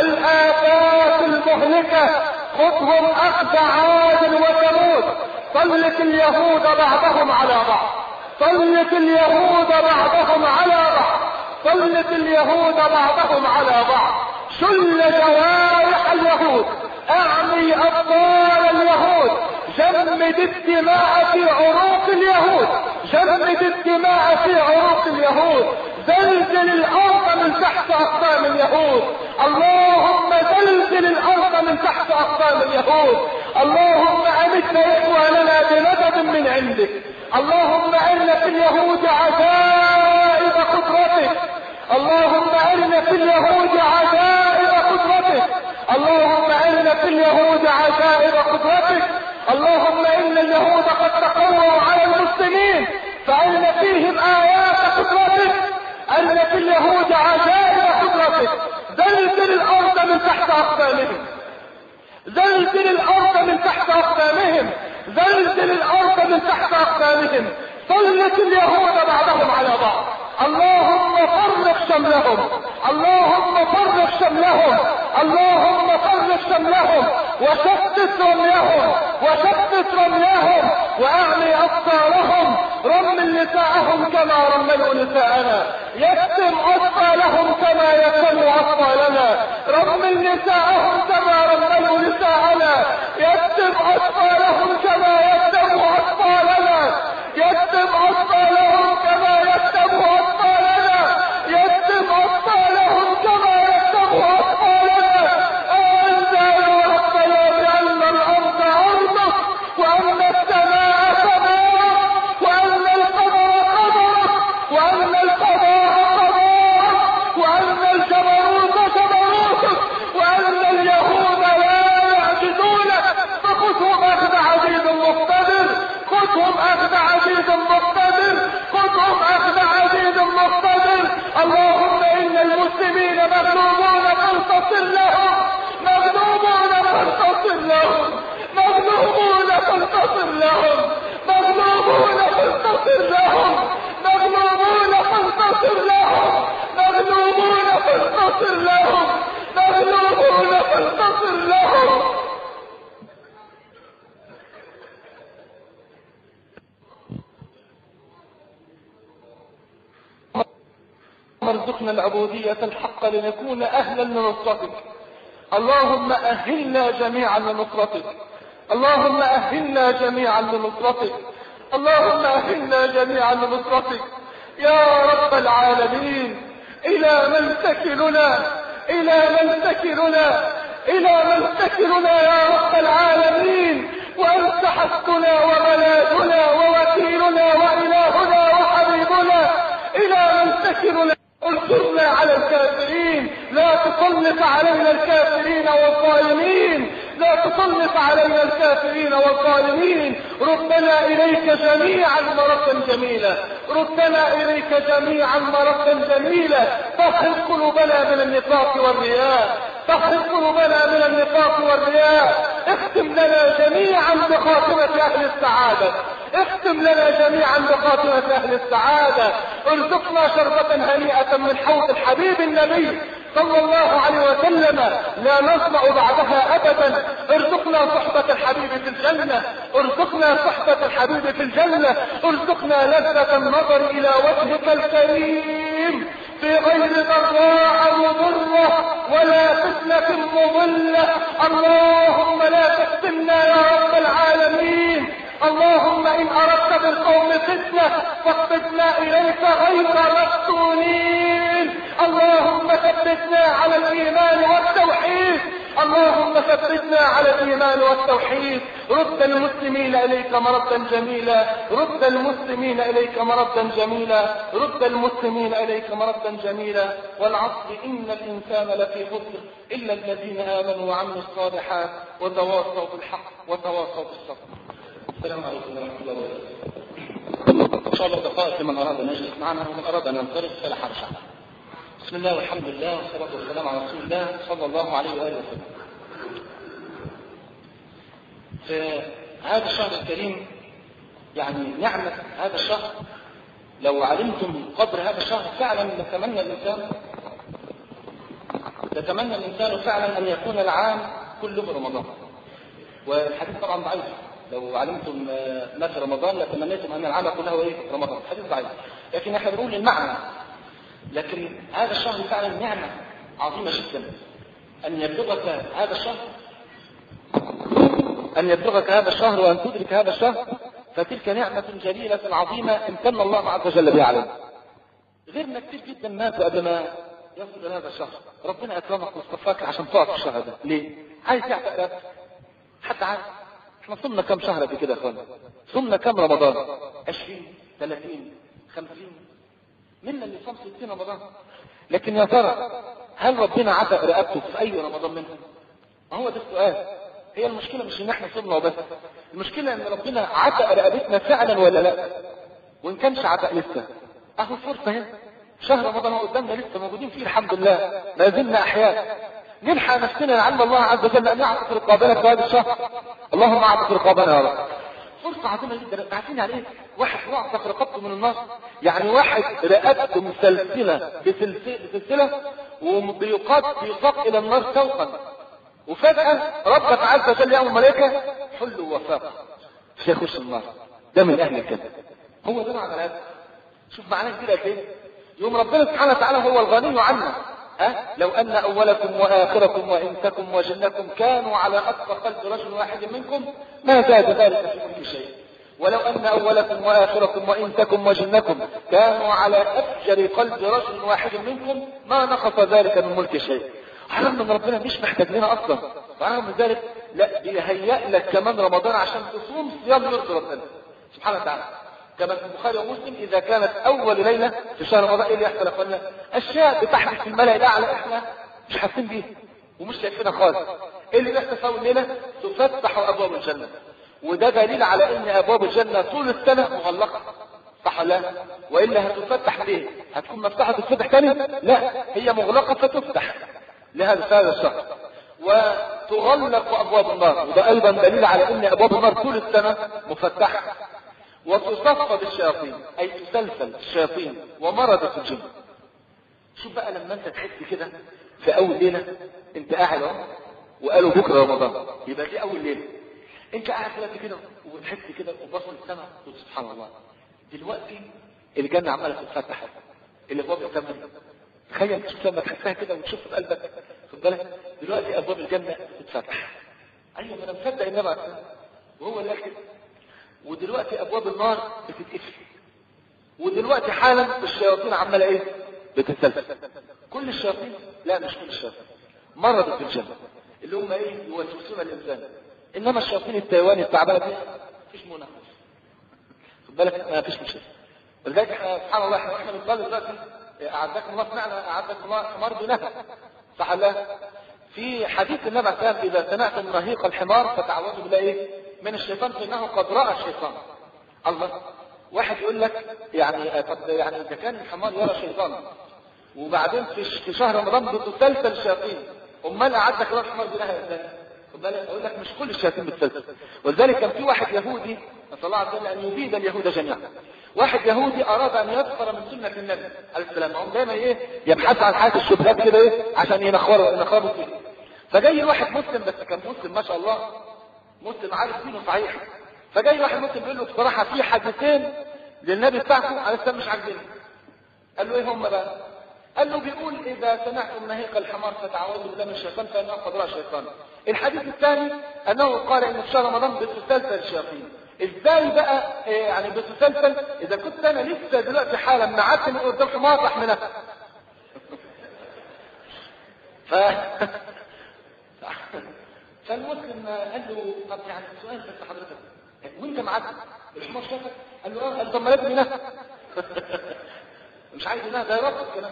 والآفات المهلكة. خذهم أخذ عاد وثمود. سلط اليهود بعضهم على بعض. سلط اليهود بعضهم على بعض. سلط اليهود بعضهم على بعض. شل جوارح اليهود. اعمي ابطال اليهود. جمد الدماء في عروق اليهود. جمد الدماء في عروق اليهود. زلزل الارض من تحت اقدام اليهود. اللهم زلزل الارض من تحت اقدام اليهود. اللهم امت اخواننا بمدد من عندك. اللهم ارنا في اليهود عجائب قدرتك. اللهم ارنا في اليهود عجائب قدرتك. اللهم ارنا في اليهود عجائب قدرتك. اللهم ان اليهود قد تقووا على المسلمين فان فيهم ايات قدرتك. ارنا في اليهود عجائب قدرتك. زلزل الارض من تحت اقدامهم. زلزل الارض من تحت اقدامهم. زلزل الارض من تحت اقدامهم. سلط اليهود بعضهم على بعض. اللهم فرق شملهم. اللهم فرق شملهم. اللهم فرق شملهم وشتت رميهم. وشتت رميهم واعمي ابصارهم. رمل نساءهم كما رملوا نساءنا. يتم اطفالهم كما يتم اطفالنا. رمل نساءهم كما رملوا نساءنا. يتم اطفالهم كما يتم اطفالنا. يتم اطفالهم كما يتم اطفالنا. يتم اطفالهم كما يتم اطفالنا. فانتصر لهم، مغلوبون فانتصر لهم، مغلوبون فانتصر لهم، مغلوبون فانتصر لهم، مغلوبون فانتصر لهم، مغلوبون فانتصر لهم، مغلوبون فانتصر لهم. ارزقنا العبودية الحق لنكون أهلا لنصرتك. اللهم أهلنا جميعا لنصرتك، اللهم أهلنا جميعا لنصرتك، اللهم أهلنا جميعا لنصرتك يا رب العالمين. إلى من تكلنا، إلى من تكلنا، إلى من تكلنا يا رب العالمين، وأنت حسبنا وملاذنا ووكيلنا وإلهنا وحبيبنا. إلى من تكلنا، انصرنا على الكافرين، لا تسلط علينا الكافرين والظالمين، لا تسلط علينا الكافرين والظالمين. ردنا إليك جميعا مرة جميلة، ردنا إليك جميعا مرة جميلة. طهر قلوبنا من النفاق والرياء، طهر قلوبنا من النفاق والرياء. اختم لنا جميعا بخاتمة أهل السعادة، اختم لنا جميعا بخاتمة أهل السعادة. ارزقنا شربة هنيئة من حوض الحبيب النبي صلى الله عليه وسلم لا نظمأ بعدها أبدا. ارزقنا صحبة الحبيب في الجنة، ارزقنا صحبة الحبيب في الجنة، ارزقنا لذة النظر إلى وجهك الكريم في غير ضراء مضرة ولا فتنة مضلة. اللهم لا تفتنا يا رب العالمين. اللهم إن أردت بالقوم فتنة فاقبضنا إليك غير مفتونين. اللهم ثبتنا على الإيمان والتوحيد، اللهم ثبتنا على الإيمان والتوحيد. رد المسلمين إليك مردا جميلا، رد المسلمين إليك مردا جميلا، رد المسلمين إليك مردا جميلا. والعصر إن الإنسان لفي خسر إلا الذين آمنوا وعملوا الصالحات وتواصوا بالحق وتواصوا بالصبر. السلام عليكم ورحمة الله وبركاته. إن شاء الله دقائق لمن أراد أن يجلس معنا ومن أراد أن ينصرف فلا حرج. بسم الله والحمد لله والصلاة والسلام على رسول الله صلى الله عليه وآله وسلم. في هذا الشهر الكريم يعني نعمة هذا الشهر، لو علمتم قدر هذا الشهر فعلا لتمنى الإنسان لتمنى الإنسان فعلا أن يكون العام كله رمضان. والحديث طبعا ضعيف، لو علمتم ما في رمضان لتمنيتم أن العام كله إيه رمضان. حديث ضعيف، لكن احنا بنقول المعنى. لكن هذا الشهر فعلا نعمة عظيمة جدا أن يبلغك هذا الشهر، أن يبلغك هذا الشهر وأن تدرك هذا الشهر، فتلك نعمة جليلة عظيمة امتن الله عز وجل بها علينا. غيرنا كتير جدا ماتوا قبل ما يصل هذا الشهر. ربنا أكرمك واصطفاك عشان تقف في الشهر ده. ليه؟ عايز يعتق رقبتك. حتى عارف احنا صمنا كم شهر قبل كده يا اخوانا؟ صمنا كم رمضان؟ عشرين، ثلاثين، خمسين، منا اللي صام ستين رمضان. لكن يا ترى هل ربنا عتق رقبته في اي رمضان منهم؟ ما هو ده السؤال. هي المشكله مش ان احنا صمنا وبس، المشكله ان ربنا عتق رقبتنا فعلا ولا لا. وان كانش عتق لسه اهو فرصه اهي، شهر رمضان هو قدامنا لسه موجودين فيه الحمد لله، ما زلنا احياء. نلحق نفسنا لعل الله عز وجل ان يعتق رقابنا في هذا الشهر. اللهم اعتق رقابنا يا رب. فرصه عظيمه جدا. عارفين يعني ايه واحد يعتق رقبته من النار؟ يعني واحد رقبته مسلسله بسلسله وبيقاد بيساق الى النار سوقا، وفجاه ربك عز وجل يا الملائكه حلوا وفاقه مش هيخش النار. ده من اهل الجنه. هو ده معنى الآية. شوف معناه كده قد ايه. يوم ربنا سبحانه وتعالى هو الغني عنا. أه؟ لو أن أولكم وآخركم وإنسكم وجنكم كانوا على أتقى قلب رجل واحد منكم ما زاد ذلك في كل شيء. ولو أن أولكم وآخركم وإنسكم وجنكم كانوا على أفجر قلب رجل واحد منكم ما نقص ذلك من ملك شيء. حرام من ربنا مش محتاج لنا أصلا. وعلى ذلك لا بيهيأ لك كمان رمضان عشان تصوم صيام يرضي ربنا سبحانه وتعالى. كما في البخاري ومسلم إذا كانت أول ليلة في شهر رمضان إيه اللي يحصل يا أخوانا؟ أشياء بتحدث في الملأ الأعلى إحنا مش حاسين بيها ومش شايفينها خالص. إيه اللي بيحصل في أول ليلة؟ تفتح أبواب الجنة، وده دليل على إن أبواب الجنة طول السنة مغلقة، صح ولا لا؟ وإلا هتفتح ليه؟ هتكون مفتوحة تتفتح تاني؟ لا، هي مغلقة فتفتح. لهذا هذا الشهر، وتغلق ابواب النار، وده ايضا دليل على ان ابواب النار طول السنه مفتحه، وتصفد الشياطين اي تسلسل الشياطين ومرضت الجن. شوف بقى لما انت تحس كده في اول ليله انت قاعد اهو وقالوا بكره رمضان، يبقى دي اول ليله انت قاعد دلوقتي كده وتحس كده وبص للسماء تقول سبحان الله دلوقتي الجنه عماله تتفتح، الابواب الثمانيه. تخيل تشوف لما تحسها كده وتشوف في قلبك، خد بالك دلوقتي ابواب الجنه تتفتح. ايوه ما انا مصدق النبي عليه الصلاه وهو اللي قال كده. ودلوقتي ابواب النار بتتقفل، ودلوقتي حالا الشياطين عماله ايه؟ بتتسلسل. كل الشياطين؟ لا مش كل الشياطين، مرضت في الجنه اللي هم ايه؟ يوسوسون الانسان. انما الشياطين التايواني التعبانه دي مفيش منافس، خد بالك ما فيش مشكله. ولذلك سبحان الله احنا واحنا بنصلي دلوقتي اعزكم الله سمعنا اعزكم الله حمار بنهى، صح الله؟ في حديث النبي عليه الصلاه اذا سمعتم نهيق الحمار فتعوذوا بالله ايه؟ من الشيطان فانه قد راى الشيطان. الله، واحد يقول لك يعني قد يعني اذا كان الحمار يرى شيطانا وبعدين في في شهر رمضان بتسلسل الشياطين، امال اعزك الله الحمار بنهى ازاي؟ خد بالك اقول لك مش كل الشياطين بتسلسل. ولذلك كان في واحد يهودي نسال الله عز وجل ان يبيد اليهود جميعا. واحد يهودي اراد ان يظفر من سنه النبي عليه السلام، هم دايما ايه؟ يبحث عن حاجه الشبهات كده ايه؟ عشان ينخروا ينخروا فيه. فجاي واحد مسلم، بس كان مسلم ما شاء الله مسلم عارف دينه صحيح، فجاي واحد مسلم بيقول له بصراحه في حديثين للنبي بتاعكم عليه السلام مش عاجبيني. قال له ايه هم بقى؟ قال له بيقول اذا سمعتم نهيق الحمار فتعوذوا بالله من الشيطان فانه قد راى الشيطان. الحديث الثاني انه قال ان في شهر رمضان بتسلسل الشياطين. ازاي بقى إيه يعني بتسلسل؟ اذا كنت انا لسه دلوقتي حالا معدي من قدام حمار راح منها. ف فالمسلم قال له طب يعني سؤال بس حضرتك وانت معدي الحمار شافك؟ قال له اه. قال طب ما لازم ينهى. مش عايز ينهى، ده يربط كمان.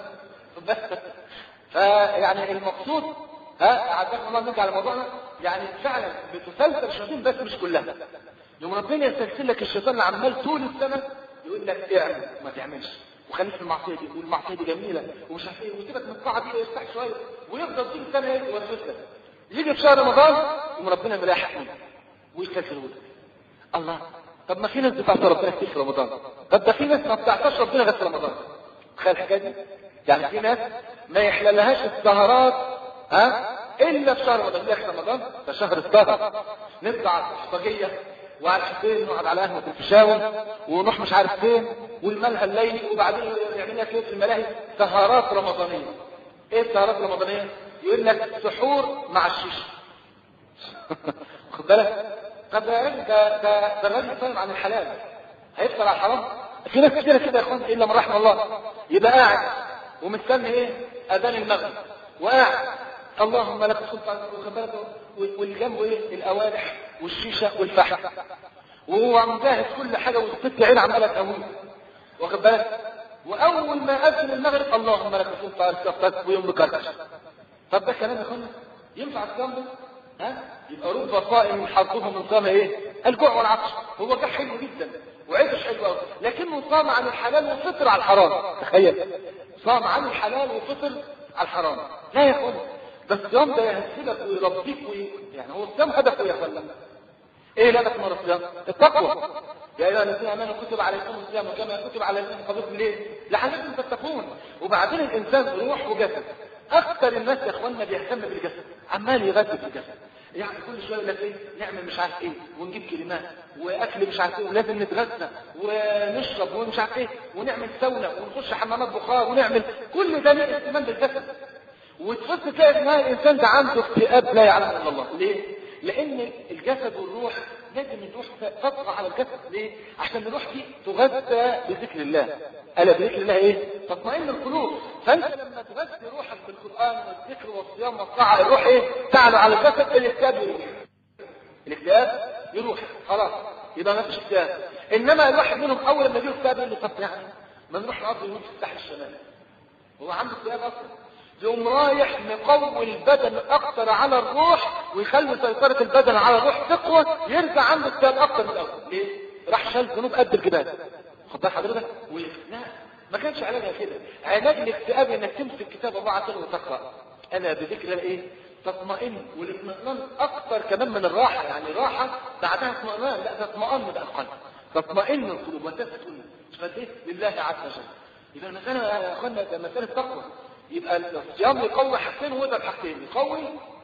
فيعني المقصود ها اعزكم الله نرجع لموضوعنا، يعني فعلا بتسلسل الشياطين بس مش كلها. يوم ربنا يسترسل لك الشيطان اللي عمال طول السنه يقول لك اعمل ما تعملش، وخليك في المعصيه دي، والمعصيه دي جميله ومش عارف ايه، وسيبك من الطاعه دي يفتح شويه، ويفضل طول السنه يوسوس لك. يجي في شهر رمضان يوم ربنا ملاحق منك ويسترسل لك. الله، طب ما في ناس بتعصى ربنا كتير في رمضان، طب ده في ناس ما بتعصاش ربنا غير في رمضان. تخيل الحكايه دي؟ يعني في ناس ما يحللهاش السهرات ها الا في شهر رمضان. في رمضان ده شهر السهر، نطلع على الحصاجيه وعلى الحسين ونقعد على قهوه الفيشاوي ونروح مش عارف فين والملهى الليلي، وبعدين يعمل لك في الملاهي سهرات رمضانيه. ايه السهرات الرمضانيه؟ يقول لك سحور مع الشيشه. خد بالك؟ طب يا راجل ده ده ده الراجل فاهم عن الحلال هيفطر على الحرام؟ في ناس كتير كده يا اخوان الا من رحم الله، يبقى قاعد ومستني ايه؟ اذان المغرب وقاعد اللهم لك السلطان، واخد بالك؟ واللي جنبه ايه؟ الاوالح والشيشه والفحم، وهو مجهز كل حاجه والست عين عماله تقوم، واخد بالك؟ واول ما اذن المغرب اللهم لك السلطان استغفرت ويوم بكرش. طب ده كلام يا اخوانا ينفع الكلام ده؟ ها؟ يبقى رب صائم حظه من صام ايه؟ الجوع والعطش. هو جه حلو جدا وعيش حلو قوي، لكنه صام عن الحلال وفطر على الحرام. تخيل، صام عن الحلال وفطر على الحرام. لا يا اخوانا، ده الصيام ده يهذبك ويربيك وي... يعني هو الصيام هدفه يا اخوانا ايه الهدف من الصيام؟ التقوى. يا ايها الذين امنوا كتب عليكم الصيام كما كتب على الذين من قبلكم ليه؟ لعلكم تتقون. وبعدين الانسان روح وجسد. اكثر الناس يا اخوانا بيهتم بالجسد، عمال يغذي في الجسد، يعني كل شويه يقول لك ايه؟ نعمل مش عارف ايه ونجيب كلمات واكل مش عارف ايه ولازم نتغذى ونشرب ومش عارف ايه ونعمل سونا ونخش حمامات بخار ونعمل كل ده ليه اهتمام بالجسد. وتبص تلاقي ان الانسان ده عنده اكتئاب لا يعلم الا الله. ليه؟ لان الجسد والروح لازم الروح تطغى على الجسد. ليه؟ عشان الروح دي تغذى بذكر الله. الا بذكر الله ايه؟ تطمئن القلوب. فانت لما تغذي روحك بالقران والذكر والصيام والطاعه الروح ايه؟ تعلو على الجسد، الاكتئاب يروح. الاكتئاب يروح خلاص، يبقى ما فيش اكتئاب. انما الواحد منهم اول لما يجي اكتئاب يقول له طب يعني ما نروح نقضي يوم في الساحل الشمالي، هو عنده اكتئاب اصلا، يقوم رايح مقوي البدن اكثر على الروح ويخلي سيطره البدن على الروح تقوى، يرجع عنده اكتئاب اكثر من الاول. ليه؟ راح شال ذنوب قد الجبال. خد بال حضرتك؟ لا ما كانش علاجها كده. علاج الاكتئاب انك تمسك كتاب الله عز وجل وتقرا، انا بذكر ايه تطمئن، والاطمئنان اكثر كمان من الراحه، يعني راحه بعدها اطمئنان، لا تطمئن بقى القلب، تطمئن القلوب وتسكن فديت لله عز وجل. يبقى المساله يا اخوانا ده مساله تقوى. يبقى الصيام يقوي حاجتين وده الحاجتين، يقوي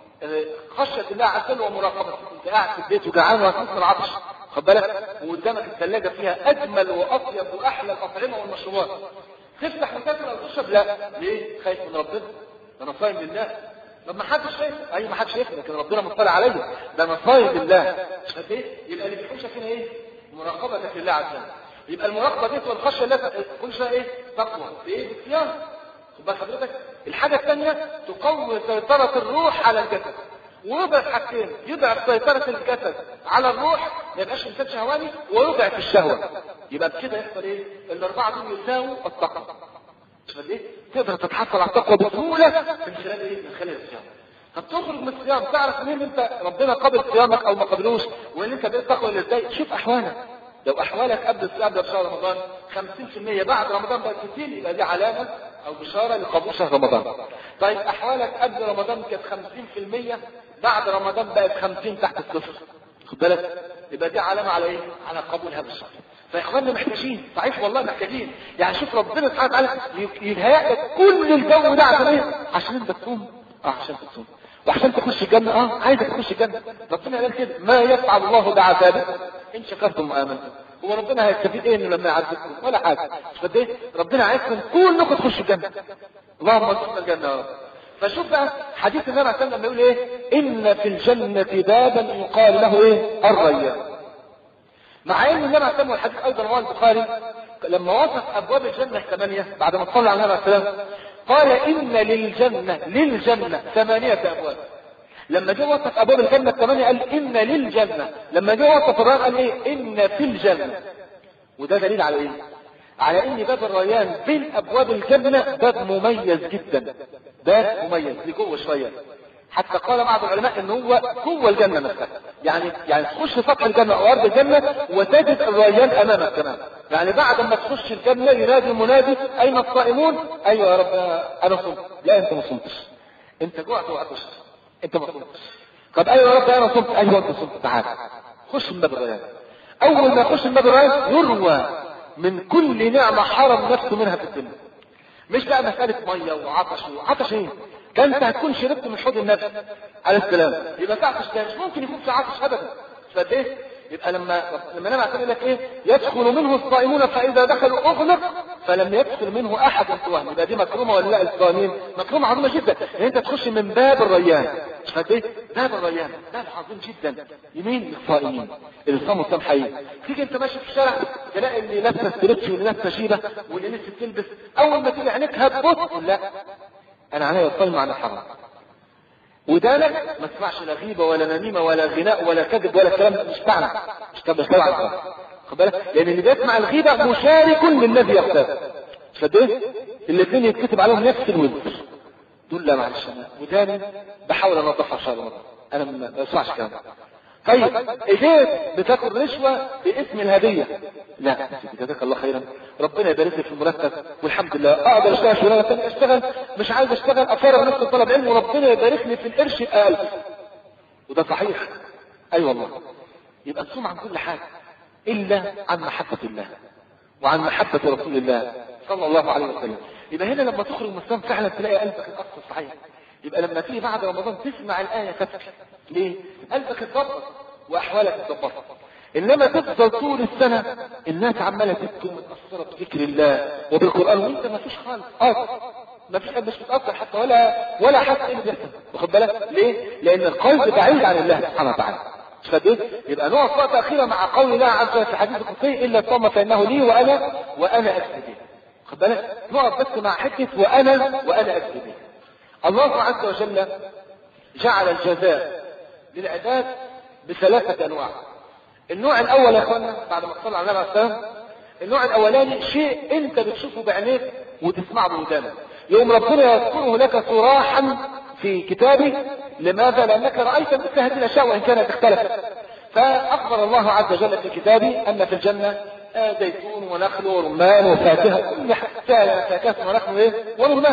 خشيه الله عز وجل ومراقبته. انت قاعد في البيت وجعان وهتموت من العطش، خد بالك، وقدامك الثلاجه فيها اجمل واطيب واحلى الاطعمه والمشروبات، تفتح وتاكل او تشرب؟ لا. ليه؟ خايف من ربنا، انا صايم لله. طب ما حدش شايف، اي ما حدش شايفني لكن ربنا مطلع عليا، ده انا صايم لله. شايف ايه؟ يبقى اللي بيحوشك هنا ايه؟ مراقبتك لله عز وجل. يبقى المراقبه دي والخشيه لله كل شيء ايه؟ تقوى بايه؟ بالصيام. خد بال حضرتك. الحاجه الثانيه تقوي سيطره الروح على الجسد، ويضعف حاجتين، يضعف سيطره الجسد على الروح ما يبقاش انسان شهواني، ويضعف الشهوه. يبقى بكده يحصل ايه؟ الاربعه دول يساووا التقوى. شوف ايه؟ تقدر تتحصل على التقوى بسهوله من خلال ايه؟ من خلال الصيام. طب تخرج من الصيام تعرف منين انت ربنا قبل صيامك او ما قبلوش، وان انت بقيت تقوى ازاي؟ شوف احوالك. لو احوالك قبل الصيام ده بشهر رمضان خمسين في المية، بعد رمضان بقت ستين، يبقى دي علامه او بشاره لقبول شهر رمضان. طيب احوالك قبل رمضان كانت خمسين في المية، بعد رمضان بقت خمسين تحت الصفر، خد بالك، يبقى دي علامه على ايه؟ على قبول هذا الشهر. فيا اخواننا محتاجين، صحيح والله محتاجين، يعني شوف ربنا سبحانه وتعالى يهيئ لك كل الجو ده عشان ايه؟ عشان انت تصوم، اه عشان تصوم وعشان تخش الجنه، اه عايزك تخش الجنه. ربنا قال كده ما يفعل الله بعذابكم ان شكرتم وامنتم. هو ربنا هيستفيد ايه انه لما يعذبكم؟ ولا حاجه. مش قد ايه؟ ربنا عايزكم كلكم تخشوا الجنه. اللهم ارزقنا الجنه يا رب. فشوف بقى حديث النبي عليه الصلاه والسلام لما يقول ايه؟ ان في الجنه بابا يقال له ايه؟ الريان. مع ان النبي عليه الصلاه والسلام والحديث ايضا رواه البخاري لما وصف ابواب الجنه الثمانيه بعد ما صلى على النبي عليه الصلاه والسلام قال ان للجنه للجنه ثمانيه ابواب. لما جه وصف ابواب الجنه الثمانيه قال ان للجنه، لما جه وصف الريان قال ايه؟ ان في الجنه. وده دليل على ايه؟ على ان باب الريان بين ابواب الجنه باب مميز جدا، باب مميز لجوه شويه، حتى قال بعض العلماء ان هو جوه الجنه نفسها، يعني يعني تخش سطح الجنه او ارض الجنه وتجد الريان امامك كمان. يعني بعد ما تخش الجنه ينادي المنادي اين الصائمون؟ ايوه يا رب انا صمت. لا انت ما صمتش، انت جوعت وعطشت، انت ما صمتش. طب ايوه يا رب انا صمت. ايوه انت صمت، تعال خش من باب الريان. اول ما يخش من باب الريان يروى من كل نعمه حرم نفسه منها في الدنيا. مش بقى مساله ميه وعطش، وعطش ايه؟ ده انت هتكون شربت من حوض النبي عليه السلام، يبقى تعطش ده مش ممكن يكون في عطش ابدا. فقد ايه؟ يبقى لما لما النبي عليه لك ايه؟ يدخل منه الصائمون فاذا دخلوا اغلق فلم يدخل منه احد سواهم. يبقى دي مكرمه ولا لا؟ الصائمين مكرمه عظيمه جدا، ان انت تخش من باب الريان. فقد ايه؟ باب الريان باب عظيم جدا يمين للصائمين اللي صاموا صيام حقيقي. تيجي انت ماشي في الشارع تلاقي اللي لابسه ستريتش واللي لابسه شيبه واللي لسه بتلبس، اول ما تيجي عينيك هتبص لا انا عليا صايم عن الحرام. ودانك ما تسمعش لا غيبه ولا نميمه ولا غناء ولا كذب ولا كلام، مش بتاعنا، مش تبع. خد بالك، لان اللي بيسمع الغيبه مشارك للذي يغتاب. فده الاثنين يتكتب عليهم نفس الوزن. دول لا معلش انا وداني بحاول انظفها ان شاء الله، انا ما بسمعش كلام. طيب ايديك بتاكل رشوه باسم الهديه، لا جزاك الله خيرا، ربنا يبارك لي في المرتب والحمد لله اقدر اشتغل شغلانه ثانيه اشتغل، مش عايز اشتغل افرغ نفسي طلب علم وربنا يبارك لي في القرش الألف. وده صحيح، اي أيوة والله. يبقى تصوم عن كل حاجه الا عن محبه الله وعن محبه رسول الله صلى الله عليه وسلم. يبقى هنا لما تخرج من الصيام فعلا تلاقي قلبك اتأثر صحيح. يبقى لما تيجي بعد رمضان تسمع الآية تبكي. ليه؟ قلبك اتظبط واحوالك اتظبطت. انما تفضل طول السنة الناس عمالة تبكي ومتأثرة بذكر الله وبالقرآن وانت ما فيش خالص، اه ما فيش حد مش متأثر حتى ولا ولا حتى ايه اللي بيحصل، واخد بالك؟ ليه؟ لان القلب بعيد عن الله سبحانه وتعالى. فدي يبقى نقف وقت أخيرة مع قول الله عز وجل في حديث القدسي الا الصوم فانه لي وانا وانا اجزي. واخد بالك؟ نقف بس مع حته وانا وانا اجزي. الله عز وجل جعل الجزاء للعباد بثلاثة انواع. النوع الاول يا اخوانا بعد ما صلى على النبي عليه السلام، النوع الاولاني شيء انت بتشوفه بعينيك وتسمعه بودانك، يوم ربنا يذكره لك صراحا في كتابه. لماذا؟ لانك رايت مثل هذه الاشياء وان كانت اختلفت. فاخبر الله عز وجل في كتابه ان في الجنه زيتون ونخل ورمان وفاكهه، كل فاكهه ونخل ورمان.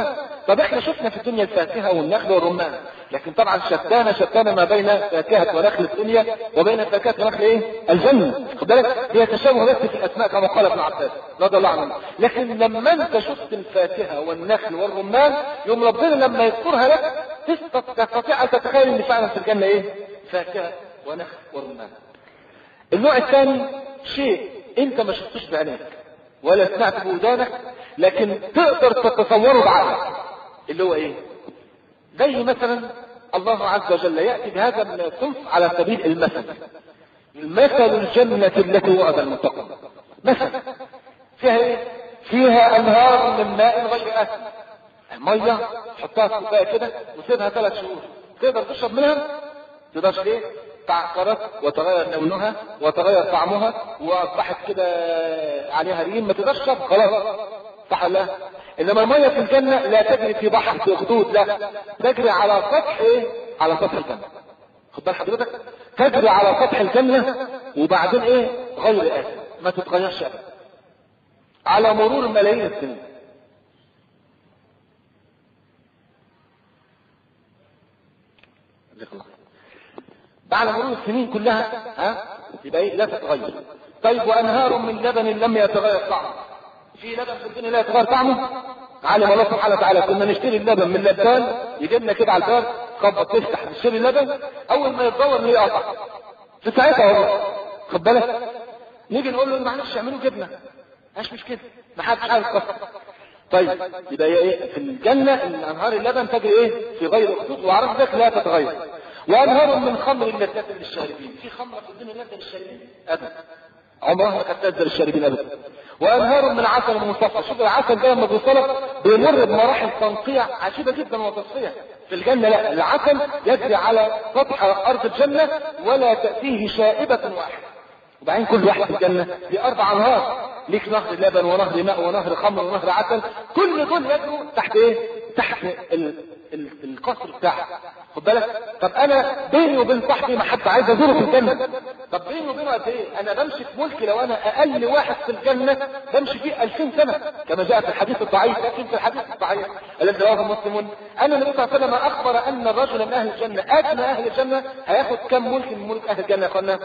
طب احنا شفنا في الدنيا الفاكهة والنخل والرمان، لكن طبعا شتان شتان ما بين فاكهة ونخل الدنيا وبين فاكهة ونخل ايه الجنة. خد بالك هي تشابه بس في الاسماء كما قال ابن عباس رضي الله عنه، لكن لما انت شفت الفاكهة والنخل والرمان يوم ربنا لما يذكرها لك تستطيع ان تتخيل ان فعلا في الجنة ايه فاكهة ونخل ورمان. النوع الثاني شيء انت ما شفتوش بعينيك ولا سمعت بودانك لكن تقدر تتصوره بعقلك، اللي هو ايه؟ زي مثلا الله عز وجل يأتي بهذا الصنف على سبيل المثل، مثل الجنة التي وعد المتقون. مثل فيها ايه؟ فيها انهار من ماء غير آسن، المية تحطها في كوباية كده وسيبها ثلاث شهور تقدر تشرب منها؟ تقدرش ليه؟ تعكرت وتغير لونها وتغير طعمها واصبحت كده عليها ريم، ما تقدرش تشرب خلاص، صح ولا لا؟ انما الميه في الجنه لا تجري في بحر في خدود، لا تجري على سطح ايه؟ على سطح الجنه. خد بال حضرتك، تجري على سطح الجنه وبعدين ايه؟ غير آسن، ما تتغيرش ابدا على مرور ملايين السنين. بعد مرور السنين كلها ها يبقى ايه؟ لا تتغير. طيب وانهار من لبن لم يتغير طعمه، في لبن في الدنيا لا يتغير طعمه؟ علم الله سبحانه وتعالى كنا نشتري اللبن من لبان يجي لنا كده على الباب، خبط تفتح نشتري اللبن، اول ما يتدور ليه قطع في ساعتها والله. خد بالك نيجي نقول له معلش اعملوا جبنه، مش مشكله، ما حدش عارف قصه. طيب يبقى ايه؟ في الجنه انهار اللبن تجري ايه؟ في غير خطوط وعرف ذلك لا تتغير. وانهار من خمر لذة للشاربين، في خمره في الدنيا لذة للشاربين ابدا، عمرها ما كانت لذة للشاربين ابدا. وانهار من عسل مصفى، شوف العسل ده لما بيوصلك بيمر بمراحل تنقيع عجيبه جدا وتصفيه. في الجنه لا، العسل يجري على سطح ارض الجنه ولا تاتيه شائبه واحده. وبعدين كل واحد في الجنه في اربع انهار، ليك نهر لبن ونهر ماء ونهر خمر ونهر عسل، كل دول يجروا تحت ايه؟ تحت ال... ال... القصر بتاعه. خد بالك، طب انا بيني وبين صاحبي ما حد عايز ازوره في الجنه، طب بيني وبينه قد ايه؟ انا بمشي في ملكي لو انا اقل واحد في الجنه بمشي فيه ألفين سنه كما جاء في الحديث الضعيف، لكن في الحديث الصحيح الذي رواه مسلم ان النبي صلى الله عليه وسلم اخبر ان الرجل من اهل الجنه ادنى اهل الجنه هياخد كم ملك من ملك اهل الجنه يا اخوانا؟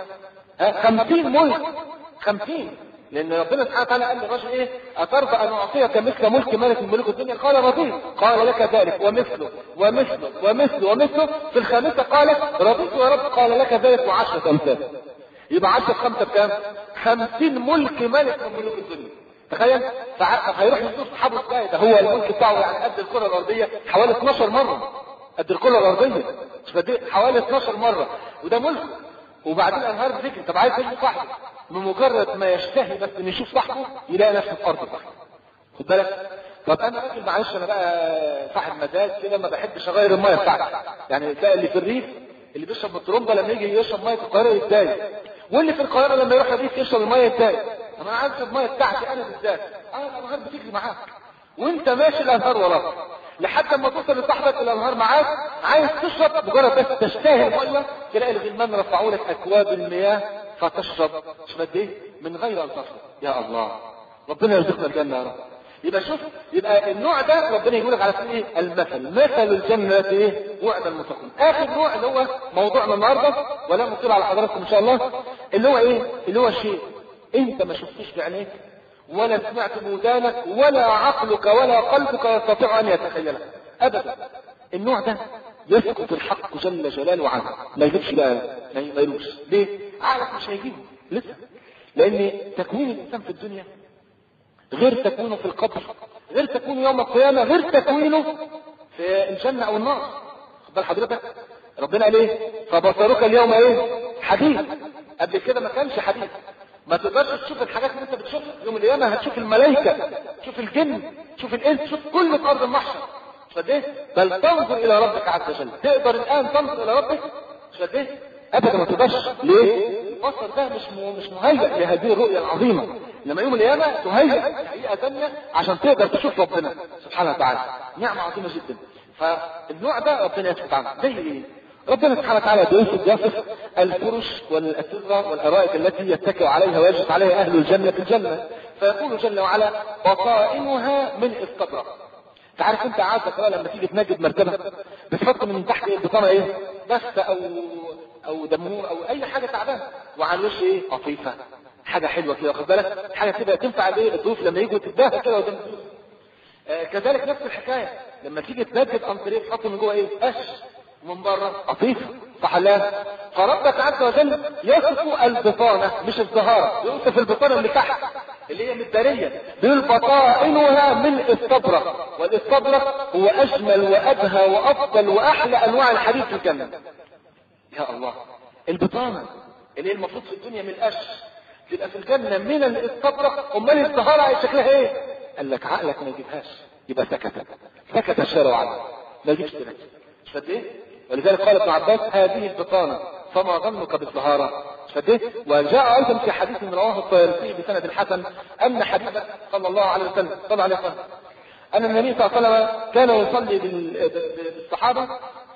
خمسين ملك، خمسين. لان ربنا سبحانه وتعالى قال للرجل ايه؟ اترضى ان اعطيك مثل ملك ملك من ملوك الدنيا؟ قال رضيت. قال لك ذلك ومثله ومثله ومثله ومثله. في الخامسه قال رضيت يا رب. قال لك ذلك وعشرة امثال. يبقى عشرة خمسة بكام؟ خمسين ملك ملك من ملوك الدنيا. تخيل، هيروح يشوف صحابه ازاي؟ ده هو الملك بتاعه يعني قد الكره الارضيه حوالي اتناشر مره، قد الكره الارضيه مش قد ايه؟ حوالي اتناشر مره، وده ملك. وبعدين انهار بتجري. طب عايز يشوف صاحبه، بمجرد ما يشتهي بس ان يشوف صاحبه يلاقي نفسه في ارض صاحبه. خد بالك. طب انا راجل معلش انا بقى صاحب مزاج كده، ما بحبش اغير الميه بتاعتي. يعني تلاقي اللي في الريف اللي بيشرب من الطرمبه لما يجي يشرب ميه القاهره يتضايق، واللي في القاهره لما يروح الريف يشرب الميه يتضايق. انا عايز اشرب الميه بتاعتي انا بالذات. اه الانهار بتجري معاك وانت ماشي الانهار وراك لحد ما توصل لصاحبك الانهار معاك، عايز تشرب مجرد بس تشتهي الميه تلاقي الغلمان رفعوا لك اكواب المياه فتشرب مش قد ايه من غير ان تشرب. يا الله، ربنا يرزقنا الجنه يا رب. يبقى شوف، يبقى النوع ده ربنا يقول لك على سبيل ايه؟ المثل، مثل الجنه ايه؟ وعد المتقين. اخر نوع اللي هو موضوعنا النهارده ولا نطير على حضراتكم ان شاء الله، اللي هو ايه؟ اللي هو شيء انت ما شفتوش بعينيك ولا سمعت بودانك ولا عقلك ولا قلبك يستطيع ان يتخيله ابدا. النوع ده يسكت الحق جل جلاله عنه، ما يجيبش بقى، ما يقولوش ليه؟ عقلك مش هيجيبه لسه، لان تكوين الانسان في الدنيا غير تكوينه في القبر، غير تكوينه يوم القيامه، غير تكوينه في الجنه او النار. خد بال حضرتك، ربنا قال ايه؟ فبصرك اليوم ايه؟ حديد. قبل كده ما كانش حديد، ما تقدرش تشوف الحاجات اللي انت بتشوفها. يوم القيامه هتشوف الملائكه، تشوف الجن، تشوف الانس، تشوف كل في ارض المحشر. مش قد ايه؟ بل تنظر الى ربك عز وجل. تقدر الان تنظر الى ربك؟ مش قد ايه؟ ابدا ما تقدرش. ليه؟ البصر ده مش مش مهيئ لهذه الرؤيه العظيمه. لما يوم القيامه تهيئ حقيقه ثانيه عشان تقدر تشوف ربنا سبحانه وتعالى. نعمه عظيمه جدا. فالنوع ده ربنا يسكت عنه. زي ايه؟ ربنا سبحانه وتعالى بيوصف يصف الفرش والأسرة والأرائك التي يتكئ عليها ويجلس عليها أهل الجنة في الجنة، فيقول جل وعلا بطائنها من استبرق. انت عارف انت عادة بقى لما تيجي تنجد مرتبة بتحط من تحت ايه البطانة ايه بس او او دمور او اي حاجة تعبانة وعلى الوش ايه قطيفة حاجة حلوة كده واخد بالك حاجة كده تنفع ايه الضيوف لما يجوا تداها كده قدام الضيوف. آه كذلك نفس الحكاية لما تيجي تنجد انطريه تحط من جوه ايه قش ومن بره قطيفة صح لا فربك عز وجل يصف البطانة مش الزهارة يوصف البطانة اللي تحت اللي هي مدارية بالبطائنها من استبرق والاستبرق هو اجمل وابهى وافضل واحلى انواع الحديد في الجنة. يا الله البطانة اللي هي المفروض في الدنيا من القش تبقى في الجنة من الاستبرق امال الزهارة شكلها ايه قال لك عقلك ما يجيبهاش يبقى سكت سكت الشارع عنه ما يجيبش تلك مش قد ايه ولذلك قال ابن عباس هذه البطانة فما ظنك بالزهارة مش قد ايه وجاء ايضا في حديث من رواه الطيالسي بسند حسن ان حبيبه صلى الله عليه وسلم صلى الله عليه وسلم ان النبي صلى الله عليه وسلم كان يصلي بالصحابة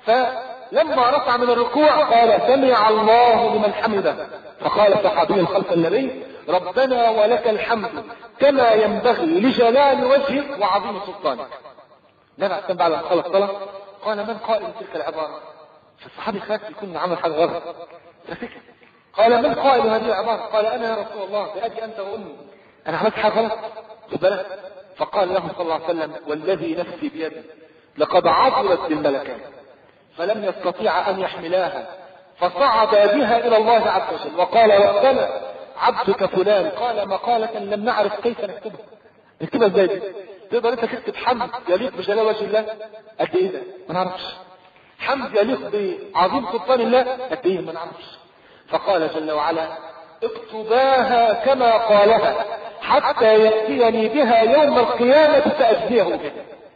فلما رفع من الركوع قال سمع الله لمن حمده فقال صحابي خلف النبي ربنا ولك الحمد كما ينبغي لجلال وجهك وعظيم سلطانك. نبع كان بعد ما خلص الصلاة قال من قائل تلك العبارة فالصحابي خاف يكون عمل حاجة غلط فسكت قال من قائل هذه العبارة قال انا يا رسول الله بأبي انت وامي انا عملت حاجة غلط خد بالك فقال له صلى الله عليه وسلم والذي نفسي بيده لقد عبرت بالملكين فلم يستطيع ان يحملاها فصعد بها الى الله عز وجل وقال ربنا عبدك فلان قال مقالة لم نعرف كيف نكتبها نكتبها ازاي دي تقدر انت تكتب حمد يليق بجلال وجه الله قد ايه ده ما نعرفش حمد يليق بعظيم سلطان الله قد ايه ما نعرفش فقال جل وعلا اكتباها كما قالها حتى يأتيني بها يوم القيامة فأجزيه بها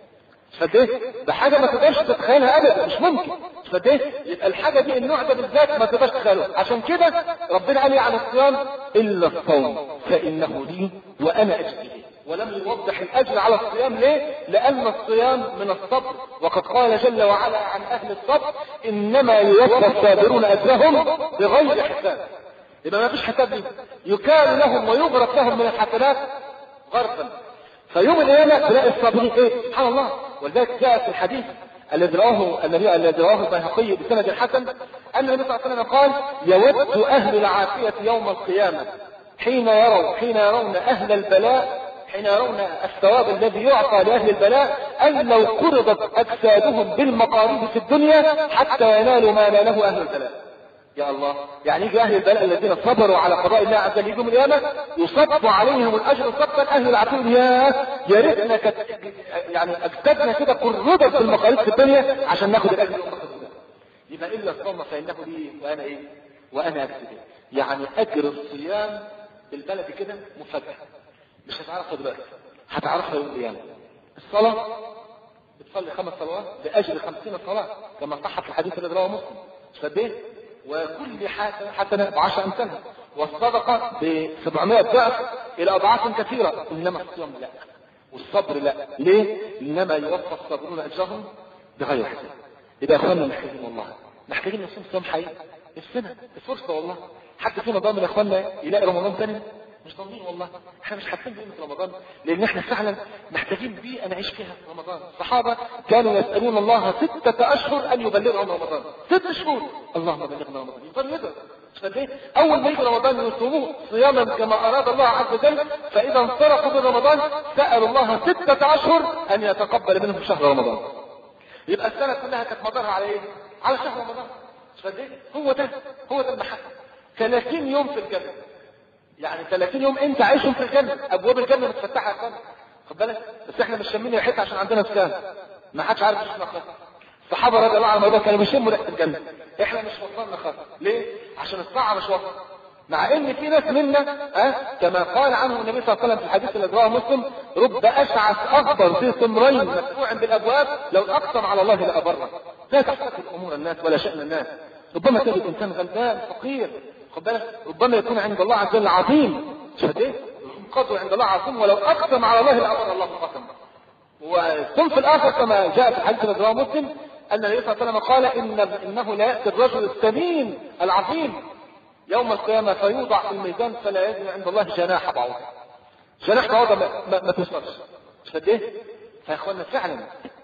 فده ده حاجة ما تقدرش تتخيلها ابدا مش ممكن فده يبقى الحاجة دي النوع ده بالذات ما تقدرش تتخيله عشان كده ربنا قال لي عن الصيام الا الصوم فانه لي وانا اجزيه ولم يوضح الاجر على الصيام ليه لان الصيام من الصبر وقد قال جل وعلا عن اهل الصبر انما يوفى الصابرون اجرهم بغير حساب يبقى ما فيش حساب ليه يكال لهم ويغرق لهم من الحسنات غرقا فيوم القيامة تلاقي الصابرين ايه سبحان الله ولذلك جاء في الحديث الذي رواه النبي الذي رواه البيهقي بسند الحسن ان النبي صلى الله عليه وسلم قال يود اهل العافية يوم القيامة حين يروا حين يرون اهل البلاء حين يرون الثواب الذي يعطى لاهل البلاء ان لو قرضت اجسادهم بالمقاريض في الدنيا حتى ينالوا ما ناله اهل البلاء. يا الله يعني يجي اهل البلاء الذين صبروا على قضاء الله عز وجل يوم القيامه يصب عليهم الاجر صبا اهل العافيه يا يا ريتنا كانت يعني اجسادنا كده قرضت بالمقاريض في الدنيا عشان ناخد الاجر يبقى الا الصوم فانه لي وانا ايه وانا اجزي يعني اجر الصيام بالبلد كده مفاجاه مش هتعرفها دلوقتي هتعرفها يوم القيامه. الصلاه بتصلي خمس صلوات باجر خمسين صلاه كما صح في الحديث الذي رواه مسلم فده وكل حسنه بعشر امثالها والصدقه ب سبعمائة ضعف الى اضعاف كثيره انما الصيام لا والصبر لا ليه؟ انما يوفى الصابرون اجرهم بغير حساب. يبقى يا اخواننا محتاجين والله محتاجين نصوم صيام حقيقي السنه الفرصه والله حتى في رمضان من اخواننا يلاقي رمضان ثاني مش ضامنين والله احنا مش حاسين بقيمه رمضان لان احنا فعلا محتاجين بيئه نعيش فيها في رمضان. الصحابه كانوا يسالون الله سته اشهر ان يبلغهم رمضان ست شهور اللهم بلغنا رمضان يفضل يدعو اول ما يجي رمضان يصوموه صياما كما اراد الله عز وجل فاذا انصرفوا من رمضان سالوا الله سته اشهر ان يتقبل منهم شهر رمضان. يبقى السنه كلها كانت مدارها على ايه؟ على شهر رمضان. هو ده هو ده المحك ثلاثين يوم في الجنه يعني ثلاثين يوم انت عايشهم في الجنه ابواب الجنه متفتحه يا اخوانا خد بالك بس احنا مش شامين ريحتها عشان عندنا سكان ما حدش عارف ايش نخاف. الصحابه رضي الله عنهم كانوا بيشموا ريحه الجنه احنا مش وصلنا خالص ليه؟ عشان الساعه مش واصله مع ان في ناس منا اه كما قال عنه النبي صلى الله عليه وسلم في الحديث الذي رواه مسلم رب اشعث اخضر في ثمرين مدفوع بالابواب لو اقسم على الله لابره. لا تحتكر امور الناس ولا شان الناس ربما تجد انسان غلبان فقير خد بالك ربما يكون عند الله عز وجل عظيم شهاده قدر عند الله عظيم ولو اقسم على الله لابر الله قسم. والصنف الاخر كما جاء في الحديث الذي رواه مسلم ان النبي صلى الله عليه وسلم قال ان انه لا ياتي الرجل الثمين العظيم يوم القيامه فيوضع في الميزان فلا يجد عند الله جناح بعوضه. جناح بعوضه ما, ما, ما توصلش شهاده فيا اخوانا فعلا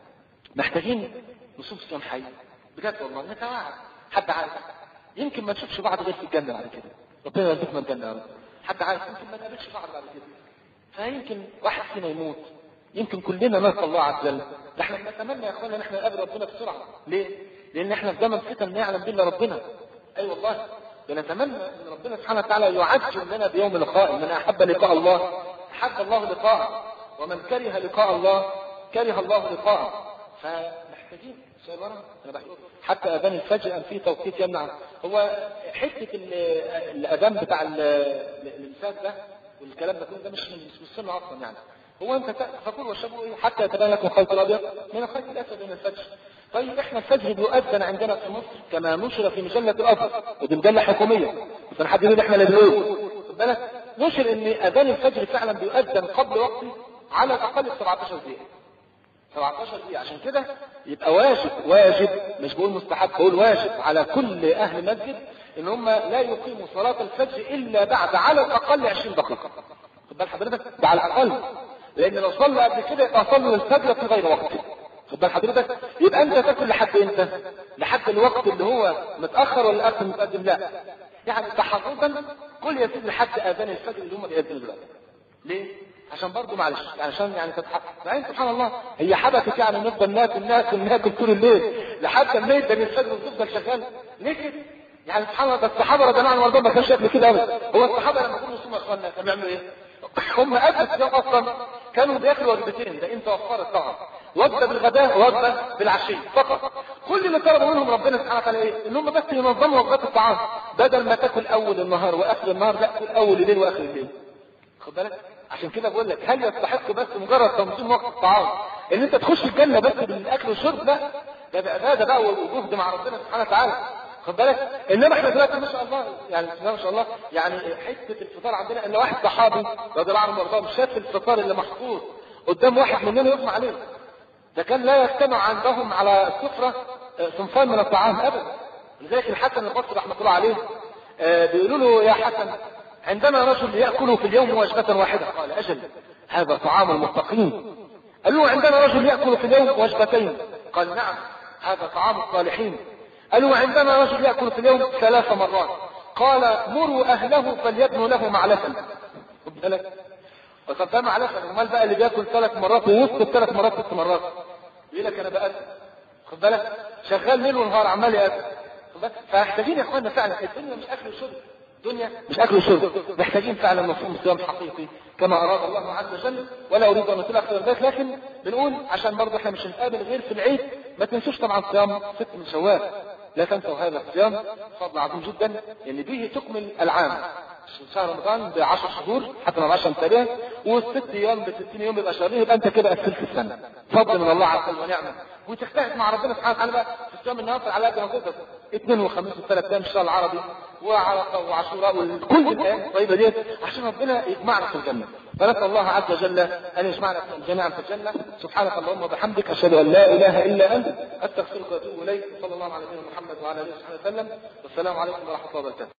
محتاجين نصوم صيام حي بجد والله، نتواعد. حد عارف يمكن ما نشوفش بعض غير في الجنه بعد كده، ربنا يرزقنا الجنه يا رب. حد عارف يمكن ما نقابلش بعض بعد كده، فيمكن واحد فينا يموت، يمكن كلنا نلقى الله عز وجل. احنا بنتمنى يا اخوانا ان احنا نقابل ربنا بسرعه. ليه؟ لان احنا في زمن فتن ما يعلم بالله ربنا. اي أيوة والله بنتمنى ان ربنا سبحانه وتعالى يعجل لنا بيوم لقاء. من احب لقاء الله احب الله لقاءه، ومن كره لقاء الله كره الله لقاءه. فمحتاجين سؤال ورا انا بحكي حتى اذان الفجر ان في توقيت يمنع. هو حته الاذان بتاع الانسان ده والكلام ده كله ده مش مش السنه اصلا يعني. هو انت فكلوا واشربوا ايه حتى يتبين لكم الخيط الابيض من الخيط الاسود من الفجر. طيب احنا الفجر بيؤذن عندنا في مصر كما نشر في مجله الازهر، ودي مجله حكوميه، بس حد يقول احنا اللي بنقول بالك نشر ان اذان الفجر فعلا بيؤذن قبل وقته على الاقل سبعتاشر دقيقه. سبعتاشر دقيقه، عشان كده يبقى واجب واجب مش بقول مستحب، بقول واجب على كل اهل مسجد ان هم لا يقيموا صلاه الفجر الا بعد على الاقل عشرين دقيقه. خد بال حضرتك ده على الاقل، لان لو صلوا قبل كده يبقى صلوا الفجر في غير وقته. خد بال حضرتك، يبقى انت تاكل لحد امتى؟ لحد الوقت اللي هو متاخر ولا الاكل متقدم؟ لا يعني تحركا كل يا سيدي لحد اذان الفجر اللي هم بيأذنوا دلوقتي. ليه؟ عشان برضه معلش عشان يعني تتحقق. يعني سبحان الله هي حبكت يعني نفضل ناكل ناكل ناكل طول الليل لحد ما يبدا الفجر وتفضل شغال ليه كده؟ يعني سبحان الله ده الصحابه رضي الله عنهم وارضاهم ما كانش ياكلوا كده ابدا. هو الصحابه لما كانوا يصوموا يا اخوانا كانوا بيعملوا ايه؟ هم قبل الصيام اصلا كانوا بياكلوا وجبتين، ده انت وفرت طبعا، وجبه بالغداء ووجبه بالعشيه فقط. كل اللي طلبوا منهم ربنا سبحانه وتعالى ايه؟ ان هم بس ينظموا وجبات الطعام، بدل ما تاكل اول النهار واخر النهار لا تاكل اول الليل واخر الليل. خد بالك؟ عشان كده بقول لك هل يستحق بس مجرد تنظيم وقت الطعام ان انت تخش الجنه بس بالاكل والشرب؟ لا، ده بعباده بقى وجهد مع ربنا سبحانه وتعالى. خد بالك؟ انما احنا دلوقتي ما شاء الله يعني ما شاء الله يعني حته الفطار عندنا ان واحد صحابي رضي الله عنه وارضاه شاف الفطار اللي محطوط قدام واحد مننا يغمى عليه. ده كان لا يجتمع عندهم على السفره صنفان من الطعام ابدا. لذلك الحسن البصري رحمه الله عليه بيقولوا له يا حسن عندنا رجل ياكل في اليوم وجبه واحده. قال اجل هذا طعام المتقين. قال له عندنا رجل ياكل في اليوم وجبتين. قال نعم هذا طعام الصالحين. قالوا عندنا رجل يأكل في اليوم ثلاث مرات. قال مروا أهله فليبنوا له معلفا. خد بالك؟ وقد ده معلفا، امال بقى اللي بياكل ثلاث مرات ووسط الثلاث مرات ست مرات يقول لك أنا بأكل. خد بالك؟ شغال ليل ونهار عمال يأكل. خد بالك؟ فمحتاجين يا إخواننا فعلا الدنيا مش أكل وشرب، الدنيا مش أكل وشرب، محتاجين فعلا نصوم صيام حقيقي كما أراد الله عز وجل. ولا أريد أن أطيل أكثر من ذلك، لكن بنقول عشان برضه إحنا مش هنقابل غير في العيد. ما تنسوش طبعا صيام ست من شوال، لا تنسوا هذا الصيام فضل عظيم جدا لان به تكمل العام. شهر رمضان بعشر شهور حتى ما عشر متابعه، والست ايام بستين يوم يبقى شهرين، يبقى انت كده قفلت السنه فضل من الله عز وجل ونعمه. وتجتهد مع ربنا سبحانه وتعالى بقى في الصيام النافل على قد ما تقدر، اثنين وخميس وثلاث ايام الشهر العربي وعرفه وعاشوراء وكل الايام الطيبه ديت عشان ربنا يجمعنا في الجنه. فنسال الله عز وجل ان يجمعنا جميعا في الجنه. سبحانك اللهم وبحمدك اشهد ان لا اله الا انت استغفرك واتوب اليك. صلى الله على نبينا محمد وعلى اله وصحبه وسلم. والسلام عليكم ورحمه الله وبركاته.